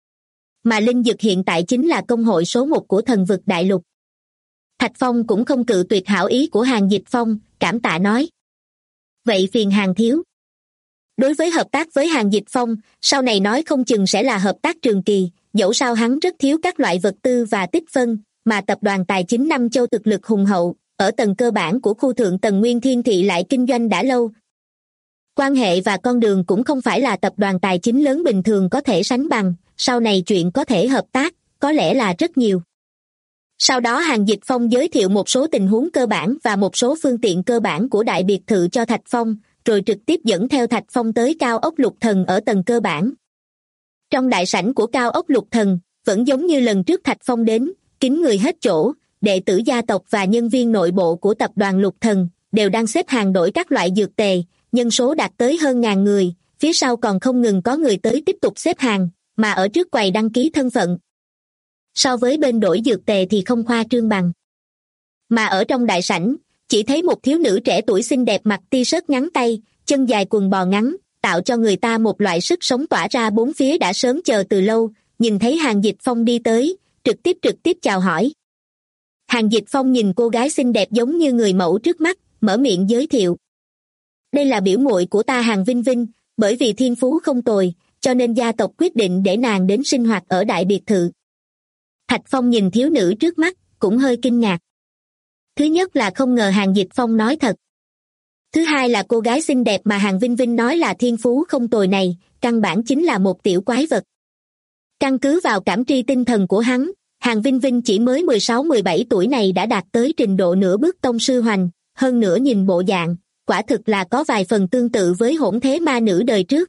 Speaker 2: Mà linh dược hiện tại chính là công hội số 1 của thần vực đại lục. Thạch Phong cũng không cự tuyệt hảo ý của Hàn Dịch Phong, cảm tạ nói. Vậy phiền Hàn thiếu. Đối với hợp tác với Hàn Dịch Phong, sau này nói không chừng sẽ là hợp tác trường kỳ, dẫu sao hắn rất thiếu các loại vật tư và tích phân, mà tập đoàn tài chính Nam Châu thực lực hùng hậu, ở tầng cơ bản của khu thượng tầng Nguyên Thiên Thị lại kinh doanh đã lâu. Quan hệ và con đường cũng không phải là tập đoàn tài chính lớn bình thường có thể sánh bằng, sau này chuyện có thể hợp tác, có lẽ là rất nhiều. Sau đó Hàn Dịch Phong giới thiệu một số tình huống cơ bản và một số phương tiện cơ bản của đại biệt thự cho Thạch Phong, rồi trực tiếp dẫn theo Thạch Phong tới cao ốc Lục Thần ở tầng cơ bản. Trong đại sảnh của cao ốc Lục Thần, vẫn giống như lần trước Thạch Phong đến, kín người hết chỗ, đệ tử gia tộc và nhân viên nội bộ của tập đoàn Lục Thần đều đang xếp hàng đổi các loại dược tề, nhân số đạt tới hơn 1000 người, phía sau còn không ngừng có người tới tiếp tục xếp hàng, mà ở trước quầy đăng ký thân phận. So với bên đổi dược tề thì không khoa trương bằng. Mà ở trong đại sảnh, chỉ thấy một thiếu nữ trẻ tuổi xinh đẹp mặc t-shirt ngắn tay, chân dài quần bò ngắn, tạo cho người ta một loại sức sống tỏa ra bốn phía đã sớm chờ từ lâu, nhìn thấy Hàn Dịch Phong đi tới, trực tiếp chào hỏi. Hàn Dịch Phong nhìn cô gái xinh đẹp giống như người mẫu trước mắt, mở miệng giới thiệu. Đây là biểu muội của ta Hàn Vinh Vinh, bởi vì thiên phú không tồi, cho nên gia tộc quyết định để nàng đến sinh hoạt ở đại biệt thự. Thạch Phong nhìn thiếu nữ trước mắt, cũng hơi kinh ngạc. Thứ nhất là không ngờ Hàn Dịch Phong nói thật. Thứ hai là cô gái xinh đẹp mà Hàn Vinh Vinh nói là thiên phú không tồi này, căn bản chính là một tiểu quái vật. Căn cứ vào cảm tri tinh thần của hắn, Hàn Vinh Vinh chỉ mới 16-17 tuổi này đã đạt tới trình độ nửa bước tông sư hoành, hơn nữa nhìn bộ dạng, quả thực là có vài phần tương tự với hỗn thế ma nữ đời trước.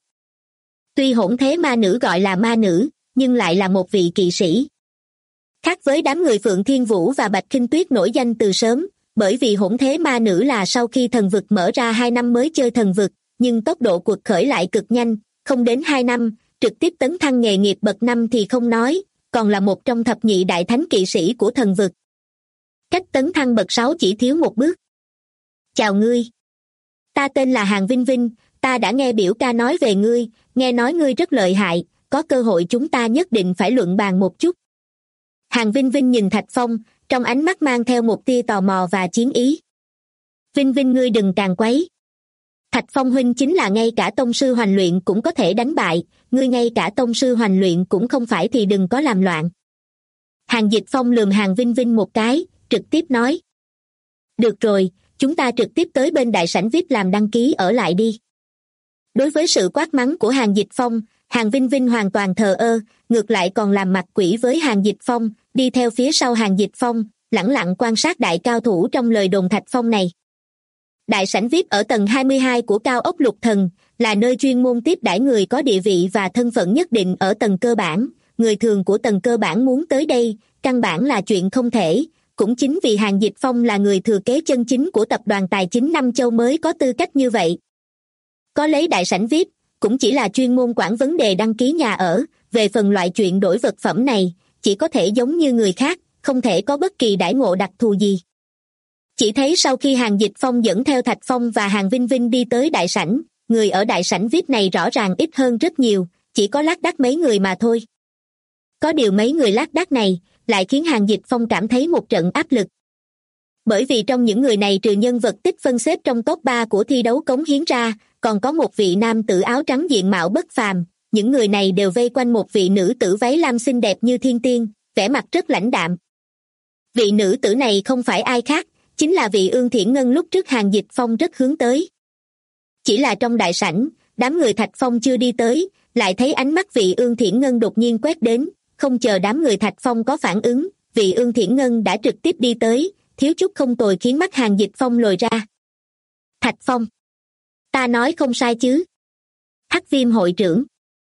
Speaker 2: Tuy hỗn thế ma nữ gọi là ma nữ, nhưng lại là một vị kỵ sĩ. Khác với đám người Phượng Thiên Vũ và Bạch Khinh Tuyết nổi danh từ sớm, bởi vì hỗn thế ma nữ là sau khi thần vực mở ra 2 năm mới chơi thần vực, nhưng tốc độ cuộc khởi lại cực nhanh, không đến 2 năm, trực tiếp tấn thăng nghề nghiệp bậc 5 thì không nói, còn là một trong thập nhị đại thánh kỵ sĩ của thần vực. Cách tấn thăng bậc 6 chỉ thiếu một bước. Chào ngươi. Ta tên là Hàn Vinh Vinh, ta đã nghe biểu ca nói về ngươi, nghe nói ngươi rất lợi hại, có cơ hội chúng ta nhất định phải luận bàn một chút. Hàn Vinh Vinh nhìn Thạch Phong, trong ánh mắt mang theo một tia tò mò và chiến ý. Vinh Vinh ngươi đừng càng quấy. Thạch Phong huynh chính là ngay cả tông sư hoành luyện cũng có thể đánh bại, ngươi ngay cả tông sư hoành luyện cũng không phải thì đừng có làm loạn. Hàn Dịch Phong lườm Hàn Vinh Vinh một cái, trực tiếp nói. Được rồi, chúng ta trực tiếp tới bên đại sảnh VIP làm đăng ký ở lại đi. Đối với sự quát mắng của Hàn Dịch Phong, Hàn Vinh Vinh hoàn toàn thờ ơ, ngược lại còn làm mặt quỷ với Hàn Dịch Phong, đi theo phía sau Hàn Dịch Phong, lẳng lặng quan sát đại cao thủ trong lời đồn Thạch Phong này. Đại sảnh VIP ở tầng 22 của cao ốc Lục Thần, là nơi chuyên môn tiếp đãi người có địa vị và thân phận nhất định ở tầng cơ bản, người thường của tầng cơ bản muốn tới đây, căn bản là chuyện không thể, cũng chính vì Hàn Dịch Phong là người thừa kế chân chính của tập đoàn tài chính Nam Châu mới có tư cách như vậy. Có lấy đại sảnh VIP, cũng chỉ là chuyên môn quản vấn đề đăng ký nhà ở, về phần loại chuyện đổi vật phẩm này, chỉ có thể giống như người khác, không thể có bất kỳ đãi ngộ đặc thù gì. Chỉ thấy sau khi Hàn Dịch Phong dẫn theo Thạch Phong và Hàn Vinh Vinh đi tới đại sảnh, người ở đại sảnh VIP này rõ ràng ít hơn rất nhiều, chỉ có lác đác mấy người mà thôi. Có điều mấy người lác đác này, lại khiến Hàn Dịch Phong cảm thấy một trận áp lực. Bởi vì trong những người này trừ nhân vật tích phân xếp trong top 3 của thi đấu cống hiến ra, còn có một vị nam tử áo trắng diện mạo bất phàm, những người này đều vây quanh một vị nữ tử váy lam xinh đẹp như thiên tiên, vẻ mặt rất lãnh đạm. Vị nữ tử này không phải ai khác, chính là vị Ương Thiển Ngân lúc trước Hàn Dịch Phong rất hướng tới. Chỉ là trong đại sảnh, đám người Thạch Phong chưa đi tới, lại thấy ánh mắt vị Ương Thiển Ngân đột nhiên quét đến, không chờ đám người Thạch Phong có phản ứng, vị Ương Thiển Ngân đã trực tiếp đi tới, thiếu chút không tồi khiến mắt Hàn Dịch Phong lồi ra. Thạch Phong, ta nói không sai chứ? Hắc Viêm hội trưởng.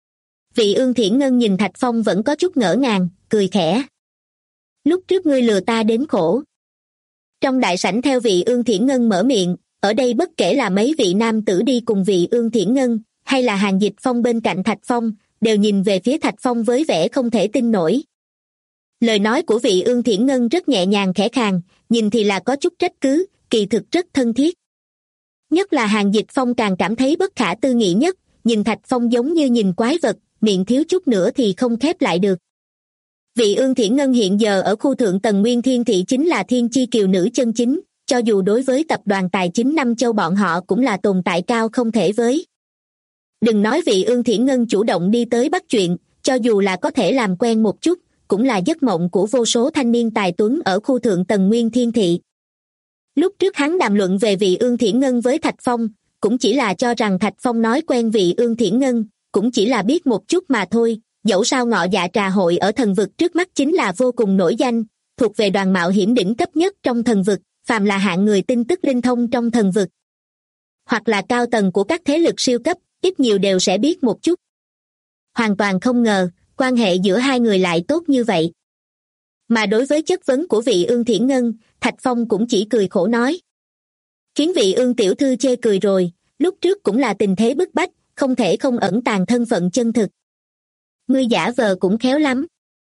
Speaker 2: Vị Ương Thiển Ngân nhìn Thạch Phong vẫn có chút ngỡ ngàng, cười khẽ. Lúc trước ngươi lừa ta đến khổ. Trong đại sảnh theo vị Ương Thiển Ngân mở miệng, ở đây bất kể là mấy vị nam tử đi cùng vị Ương Thiển Ngân, hay là Hàn Dịch Phong bên cạnh Thạch Phong, đều nhìn về phía Thạch Phong với vẻ không thể tin nổi. Lời nói của vị Ương Thiển Ngân rất nhẹ nhàng khẽ khàng, nhìn thì là có chút trách cứ, kỳ thực rất thân thiết. Nhất là Hàn Dịch Phong càng cảm thấy bất khả tư nghị nhất, nhìn Thạch Phong giống như nhìn quái vật, miệng thiếu chút nữa thì không khép lại được. Vị Ương Thiển Ngân hiện giờ ở khu thượng tầng Nguyên Thiên Thị chính là thiên chi kiều nữ chân chính, cho dù đối với tập đoàn tài chính Nam Châu bọn họ cũng là tồn tại cao không thể với. Đừng nói vị Ương Thiển Ngân chủ động đi tới bắt chuyện, cho dù là có thể làm quen một chút, cũng là giấc mộng của vô số thanh niên tài tuấn ở khu thượng tầng Nguyên Thiên Thị. Lúc trước hắn đàm luận về vị Ương Thiển Ngân với Thạch Phong, cũng chỉ là cho rằng Thạch Phong nói quen vị Ương Thiển Ngân, cũng chỉ là biết một chút mà thôi, dẫu sao Ngọ Dạ Trà Hội ở thần vực trước mắt chính là vô cùng nổi danh, thuộc về đoàn mạo hiểm đỉnh cấp nhất trong thần vực, phàm là hạng người tin tức linh thông trong thần vực, hoặc là cao tầng của các thế lực siêu cấp, ít nhiều đều sẽ biết một chút. Hoàn toàn không ngờ, quan hệ giữa hai người lại tốt như vậy. Mà đối với chất vấn của vị Ương Thiển Ngân, Thạch Phong cũng chỉ cười khổ nói. Khiến vị Ương tiểu thư chê cười rồi, lúc trước cũng là tình thế bức bách, không thể không ẩn tàng thân phận chân thực. Ngươi giả vờ cũng khéo lắm.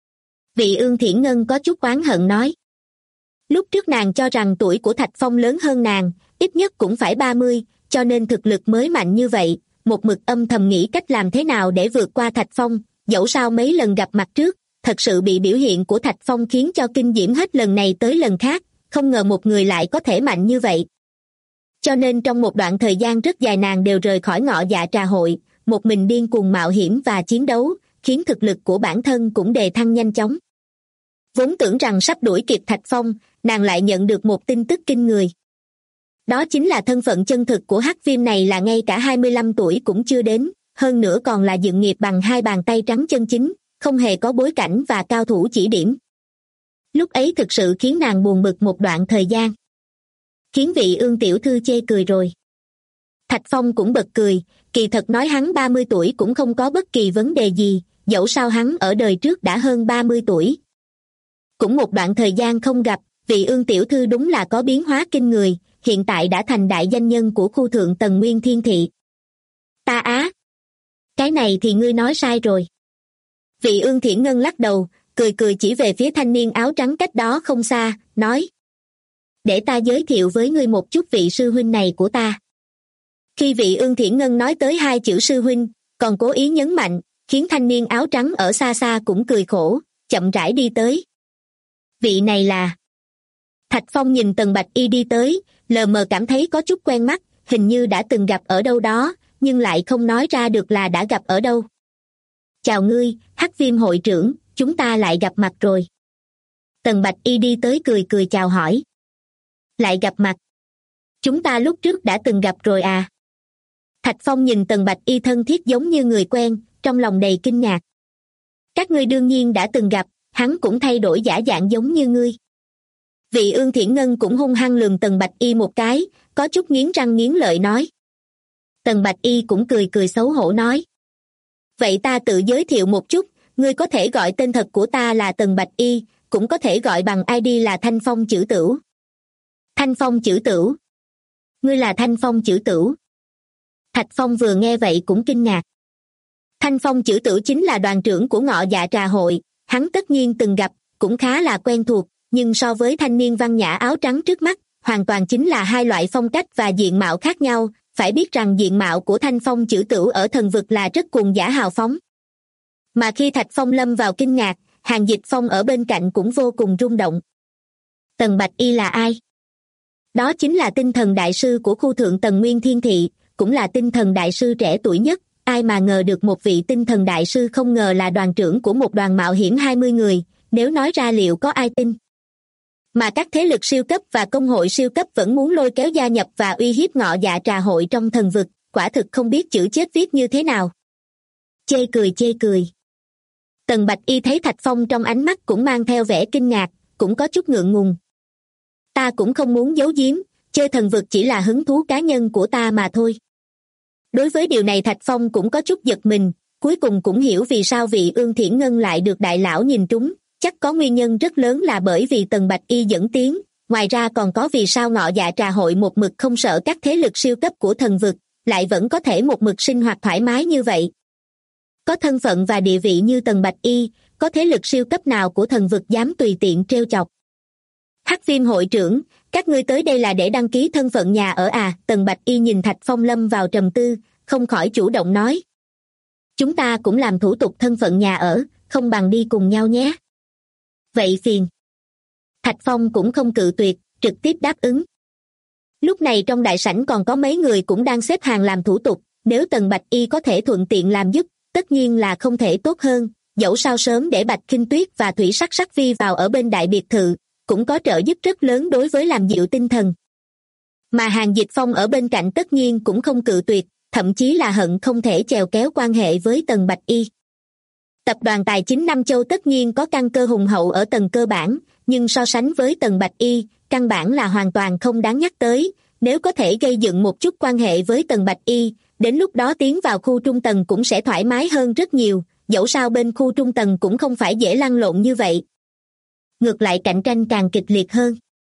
Speaker 2: Vị Ương Thiển Ngân có chút oán hận nói. Lúc trước nàng cho rằng tuổi của Thạch Phong lớn hơn nàng, ít nhất cũng phải 30, cho nên thực lực mới mạnh như vậy, một mực âm thầm nghĩ cách làm thế nào để vượt qua Thạch Phong, dẫu sao mấy lần gặp mặt trước, thật sự bị biểu hiện của Thạch Phong khiến cho kinh diễm hết lần này tới lần khác, không ngờ một người lại có thể mạnh như vậy. Cho nên trong một đoạn thời gian rất dài nàng đều rời khỏi Ngọ Dạ Trà Hội, một mình điên cuồng mạo hiểm và chiến đấu, khiến thực lực của bản thân cũng đề thăng nhanh chóng. Vốn tưởng rằng sắp đuổi kịp Thạch Phong, nàng lại nhận được một tin tức kinh người. Đó chính là thân phận chân thực của Hắc Viêm này là ngay cả 25 tuổi cũng chưa đến, hơn nữa còn là dựng nghiệp bằng hai bàn tay trắng chân chính, không hề có bối cảnh và cao thủ chỉ điểm. Lúc ấy thực sự khiến nàng buồn bực một đoạn thời gian. Khiến vị Ương tiểu thư chê cười rồi. Thạch Phong cũng bật cười, kỳ thật nói hắn 30 tuổi cũng không có bất kỳ vấn đề gì, dẫu sao hắn ở đời trước đã hơn 30 tuổi. Cũng một đoạn thời gian không gặp, vị Ương tiểu thư đúng là có biến hóa kinh người, hiện tại đã thành đại danh nhân của khu thượng tầng Nguyên Thiên Thị. Ta á! Cái này thì ngươi nói sai rồi. Vị Ương Thiển Ngân lắc đầu, cười cười chỉ về phía thanh niên áo trắng cách đó không xa, nói. Để ta giới thiệu với ngươi một chút vị sư huynh này của ta. Khi vị Ương Thiển Ngân nói tới hai chữ sư huynh, còn cố ý nhấn mạnh, khiến thanh niên áo trắng ở xa xa cũng cười khổ, chậm rãi đi tới. Vị này là... Thạch Phong nhìn Tần Bạch Y đi tới, lờ mờ cảm thấy có chút quen mắt, hình như đã từng gặp ở đâu đó, nhưng lại không nói ra được là đã gặp ở đâu. Chào ngươi, Hắc Viêm hội trưởng, chúng ta lại gặp mặt rồi. Tần Bạch Y đi tới cười cười chào hỏi. Lại gặp mặt. Chúng ta lúc trước đã từng gặp rồi à? Thạch Phong nhìn Tần Bạch Y thân thiết giống như người quen, trong lòng đầy kinh ngạc. Các ngươi đương nhiên đã từng gặp, hắn cũng thay đổi giả dạng giống như ngươi. Vị Ương Thiển Ngân cũng hung hăng lườm Tần Bạch Y một cái, có chút nghiến răng nghiến lợi nói. Tần Bạch Y cũng cười cười xấu hổ nói. Vậy ta tự giới thiệu một chút, ngươi có thể gọi tên thật của ta là Tần Bạch Y, cũng có thể gọi bằng ID là Thanh Phong Chữ Tửu. Thanh Phong Chữ Tửu. Ngươi là Thanh Phong Chữ Tửu. Thạch Phong vừa nghe vậy cũng kinh ngạc. Thanh Phong Chữ Tửu chính là đoàn trưởng của Ngọ Dạ Trà Hội, hắn tất nhiên từng gặp, cũng khá là quen thuộc, nhưng so với thanh niên văn nhã áo trắng trước mắt, hoàn toàn chính là hai loại phong cách và diện mạo khác nhau, phải biết rằng diện mạo của Thanh Phong Chữ Tửu ở thần vực là rất cuồng dã hào phóng. Mà khi Thạch Phong lâm vào kinh ngạc, Hàn Dịch Phong ở bên cạnh cũng vô cùng rung động. Tần Bạch Y là ai? Đó chính là tinh thần đại sư của khu thượng tầng Nguyên Thiên Thị, cũng là tinh thần đại sư trẻ tuổi nhất, ai mà ngờ được một vị tinh thần đại sư không ngờ là đoàn trưởng của một đoàn mạo hiểm 20 người, nếu nói ra liệu có ai tin. Mà các thế lực siêu cấp và công hội siêu cấp vẫn muốn lôi kéo gia nhập và uy hiếp Ngọ Dạ Trà Hội trong thần vực, quả thực không biết chữ chết viết như thế nào. Chê cười. Tần Bạch Y thấy Thạch Phong trong ánh mắt cũng mang theo vẻ kinh ngạc, cũng có chút ngượng ngùng. Ta cũng không muốn giấu giếm, chơi thần vực chỉ là hứng thú cá nhân của ta mà thôi. Đối với điều này Thạch Phong cũng có chút giật mình, cuối cùng cũng hiểu vì sao vị Ương Thiển Ngân lại được đại lão nhìn trúng, chắc có nguyên nhân rất lớn là bởi vì Tần Bạch Y dẫn tiếng, ngoài ra còn có vì sao Ngọ Dạ Trà Hội một mực không sợ các thế lực siêu cấp của thần vực, lại vẫn có thể một mực sinh hoạt thoải mái như vậy. Có thân phận và địa vị như Tần Bạch Y, có thế lực siêu cấp nào của thần vực dám tùy tiện trêu chọc. Hắc Viêm hội trưởng, các ngươi tới đây là để đăng ký thân phận nhà ở à? Tần Bạch Y nhìn Thạch Phong lâm vào trầm tư, không khỏi chủ động nói. Chúng ta cũng làm thủ tục thân phận nhà ở, không bằng đi cùng nhau nhé. Vậy phiền. Thạch Phong cũng không cự tuyệt, trực tiếp đáp ứng. Lúc này trong đại sảnh còn có mấy người cũng đang xếp hàng làm thủ tục, nếu Tần Bạch Y có thể thuận tiện làm giúp, tất nhiên là không thể tốt hơn, dẫu sao sớm để Bạch Khinh Tuyết và Thủy Sắc Sắc Phi vào ở bên đại biệt thự, cũng có trợ giúp rất lớn đối với làm dịu tinh thần. Mà Hàn Dịch Phong ở bên cạnh tất nhiên cũng không cự tuyệt, thậm chí là hận không thể chèo kéo quan hệ với Tần Bạch Y. Tập đoàn Tài chính Nam Châu tất nhiên có căn cơ hùng hậu ở tầng cơ bản, nhưng so sánh với Tần Bạch Y, căn bản là hoàn toàn không đáng nhắc tới. Nếu có thể gây dựng một chút quan hệ với Tần Bạch Y, đến lúc đó tiến vào khu trung tầng cũng sẽ thoải mái hơn rất nhiều, dẫu sao bên khu trung tầng cũng không phải dễ lăn lộn như vậy. Ngược lại cạnh tranh càng kịch liệt hơn.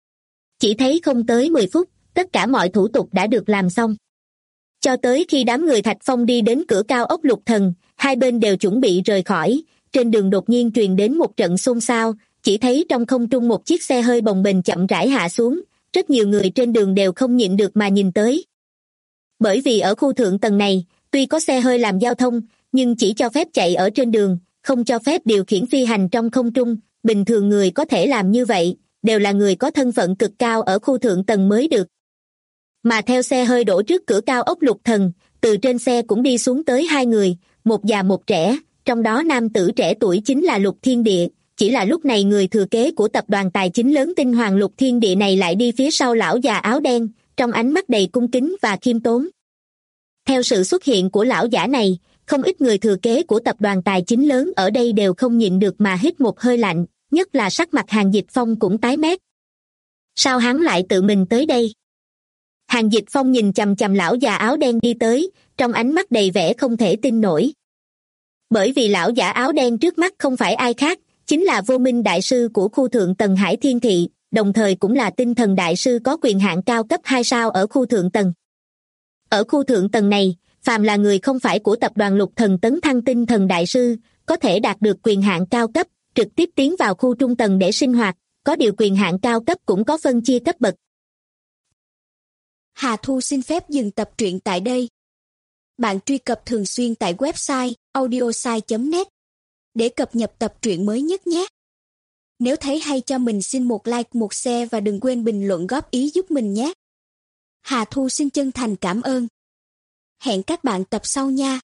Speaker 2: Chỉ thấy không tới 10 phút, tất cả mọi thủ tục đã được làm xong. Cho tới khi đám người Thạch Phong đi đến cửa cao ốc Lục Thần, hai bên đều chuẩn bị rời khỏi, trên đường đột nhiên truyền đến một trận xôn xao, chỉ thấy trong không trung một chiếc xe hơi bồng bềnh chậm rãi hạ xuống, rất nhiều người trên đường đều không nhịn được mà nhìn tới. Bởi vì ở khu thượng tầng này, tuy có xe hơi làm giao thông, nhưng chỉ cho phép chạy ở trên đường, không cho phép điều khiển phi hành trong không trung, bình thường người có thể làm như vậy, đều là người có thân phận cực cao ở khu thượng tầng mới được. Mà theo xe hơi đổ trước cửa cao ốc Lục Thần, từ trên xe cũng đi xuống tới hai người, một già một trẻ, trong đó nam tử trẻ tuổi chính là Lục Thiên Địa, chỉ là lúc này người thừa kế của tập đoàn tài chính lớn tinh hoàng Lục Thiên Địa này lại đi phía sau lão già áo đen, trong ánh mắt đầy cung kính và khiêm tốn. Theo sự xuất hiện của lão giả này, không ít người thừa kế của tập đoàn tài chính lớn ở đây đều không nhịn được mà hít một hơi lạnh, nhất là sắc mặt Hàn Dịch Phong cũng tái mét. Sao hắn lại tự mình tới đây? Hàn Dịch Phong nhìn chằm chằm lão già áo đen đi tới, trong ánh mắt đầy vẻ không thể tin nổi. Bởi vì lão giả áo đen trước mắt không phải ai khác, chính là Vô Minh đại sư của khu thượng tầng Hải Thiên Thị, đồng thời cũng là tinh thần đại sư có quyền hạn cao cấp 2 sao ở khu thượng tầng. Ở khu thượng tầng này, phàm là người không phải của tập đoàn Lục Thần tấn thăng tinh thần đại sư, có thể đạt được quyền hạn cao cấp, trực tiếp tiến vào khu trung tầng để sinh hoạt, có điều quyền hạn cao cấp cũng có phân chia cấp bậc.
Speaker 3: Hà Thu xin phép dừng tập truyện tại đây. Bạn truy cập thường xuyên tại website audiosai.net để cập nhật tập truyện mới nhất nhé. Nếu thấy hay cho mình xin một like, một share và đừng quên bình luận góp ý giúp mình nhé. Hà Thu xin chân thành cảm ơn. Hẹn các bạn tập sau nha.